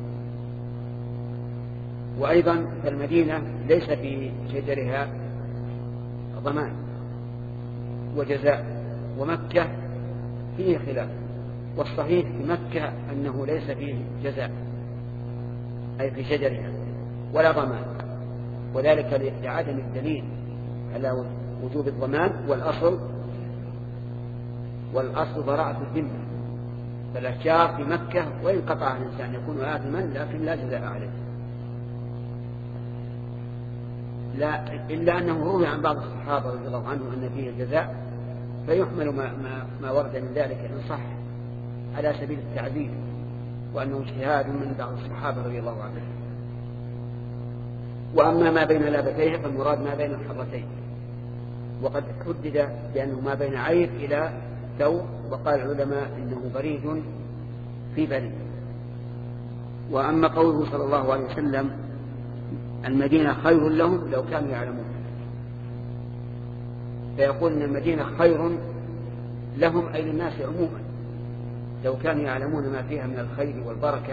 وأيضا فالمدينة ليس في شجرها ضمان وجزاء، ومكة فيه خلاف، والصحيح في مكة أنه ليس فيه جزاء أي في شجرها ولا ضمان، وذلك لعدم الدليل على وجوب الضمان، والأصل براءة الذمة. فالأشجار في مكة وإن قطعها الإنسان يكون آثما لكن لا جزاء عليه، إلا أنه روي عن بعض الصحابة رضي الله عنهم أن فيه الجزاء، فيحمل ما ورد من ذلك إن صح على سبيل التعديل، وأنه اجتهاد من بعض الصحابة رضي الله عنهم. وأما ما بين لابتيها فالمراد ما بين الحرتين، وقد حدد بأنه ما بين عير إلى ثوب، وقال العلماء إنه بريد في بريد. وأما قوله صلى الله عليه وسلم: المدينة خير لهم لو كانوا يعلمون، فيقول إن المدينة خير لهم أي للناس عموما لو كانوا يعلمون ما فيها من الخير والبركة.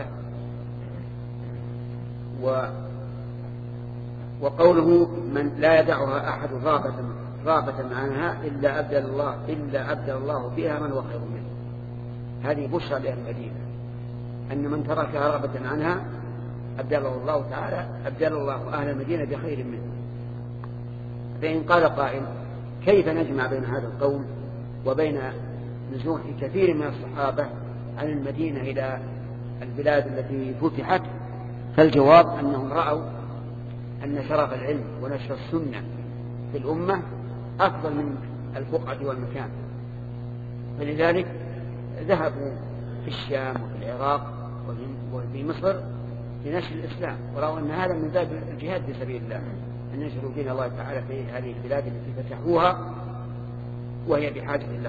وقوله: من لا يدعها أحد رغبة عنها إلا أبدل الله فيها من هو خير منه. هذه بشرى لأهل المدينة أن من تركها رغبة عنها أبدل الله أهل المدينة بخير منه. فإن قال قائل: كيف نجمع بين هذا القول وبين نزوح كثير من الصحابة عن المدينة إلى البلاد التي فتحت؟ فالجواب أنهم رأوا أن شرف العلم ونشر السنة في الأمة أفضل من البقعة والمكان، فلذلك ذهبوا في الشام وفي العراق وفي مصر لنشر الإسلام، ورأوا أن هذا من باب الجهاد في سبيل الله، أن ينشروا دين الله تعالى في هذه البلاد التي فتحوها وهي بحاجة له.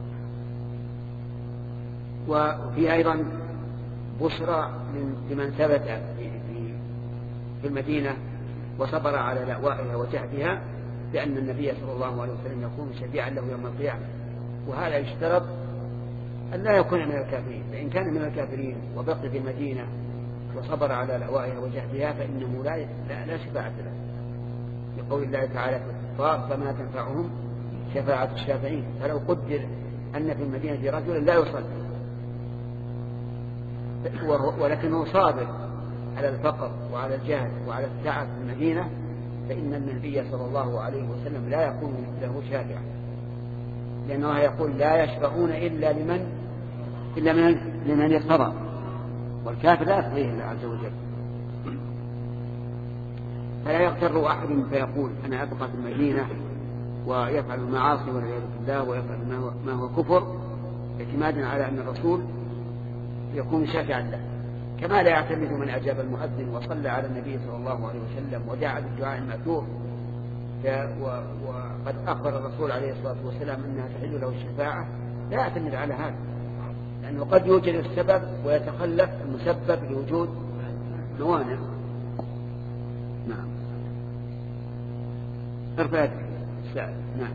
وفي أيضا بشرى لمن ثبت في المدينة وصبر على لأوائها وجهدها، لأن النبي صلى الله عليه وسلم يكون شفيعا له يوم القيامة، وهذا يشترط أن لا يكون من الكافرين، فإن كان من الكافرين وبقي في المدينة وصبر على لأوائها وجهدها فإنه لا شفاعة له، لقول الله تعالى في الكفار فما تنفعهم شفاعة الشافعين. فلو قدر أن في المدينة رجلا لا يصلي ولكنه صابر على الفقر وعلى الجهل وعلى التعب في المدينة، فإن النبي صلى الله عليه وسلم لا يكون له شافعا، لأنه يقول لا يشفعون إلا لمن ارتضى، والكافر لا يرضيه الله عز وجل. فلا يغتر أحد فيقول أنا أبقى في المدينة ويفعل المعاصي والعياذ بالله ويفعل ما هو كفر اعتمادا على أن الرسول يكون شافعا له، كما لا يعتمد من أجاب المؤذن وصلى على النبي صلى الله عليه وسلم ودعا بالدعاء المأثور وقد أخبر الرسول عليه الصلاة والسلام أنها تحل له الشفاعة، لا يعتمد على هذا، لأنه قد يوجد السبب ويتخلف المسبب لوجود موانع. نعم. ارفع السائل. نعم.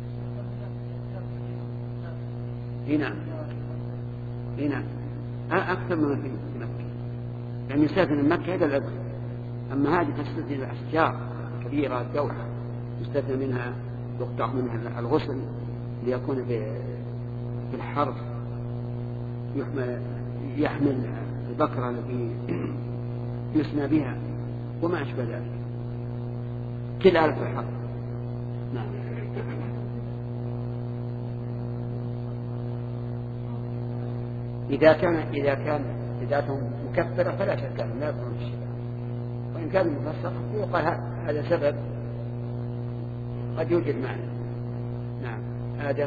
هنا أكثر من في مكة، يعني يسافر من مكة إلى الأبد، أما هذه تستثني الأشجار كبيرة الدولة يستثنى منها يقطع منها الغصن ليكون في الحرث، يحمل البكرة التي يسنى بها وما أشبه ذلك، كل آلة الحرث. نعم. إذا كان ذاتهم مكفرة فلا شك أنهم لا يكونون في الشفاعة، وإن كان مفسق يقال هذا سبب قد يوجد معنى. نعم. آدم.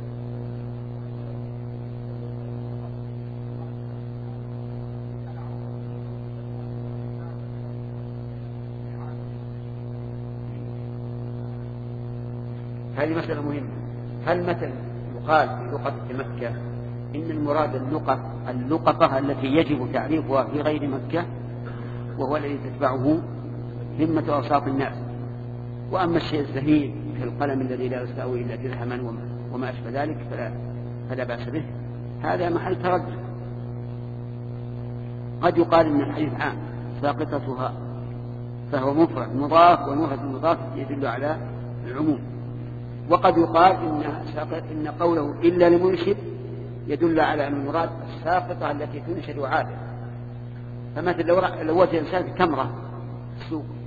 هذه مسألة مهمة. هل مثل يقال في لقطة مكة إن المراد اللقطة التي يجب تعريفها في غير مكة، وهو الذي تتبعه همة أوساط الناس، وأما الشيء الزهيد كالقلم الذي لا يساوي إلا درهما وما أشبه ذلك فلا بأس به، هذا محل تردد. قد يقال إن الحديث عام ساقطتها فهو مفرد مضاف، والمفرد المضاف يدل على العموم، وقد يقال إن قوله إلا لمنشد يدل على أن المراد الساقطة التي تنشد عادة. فمثل لو وجد إنسان تمرة السوق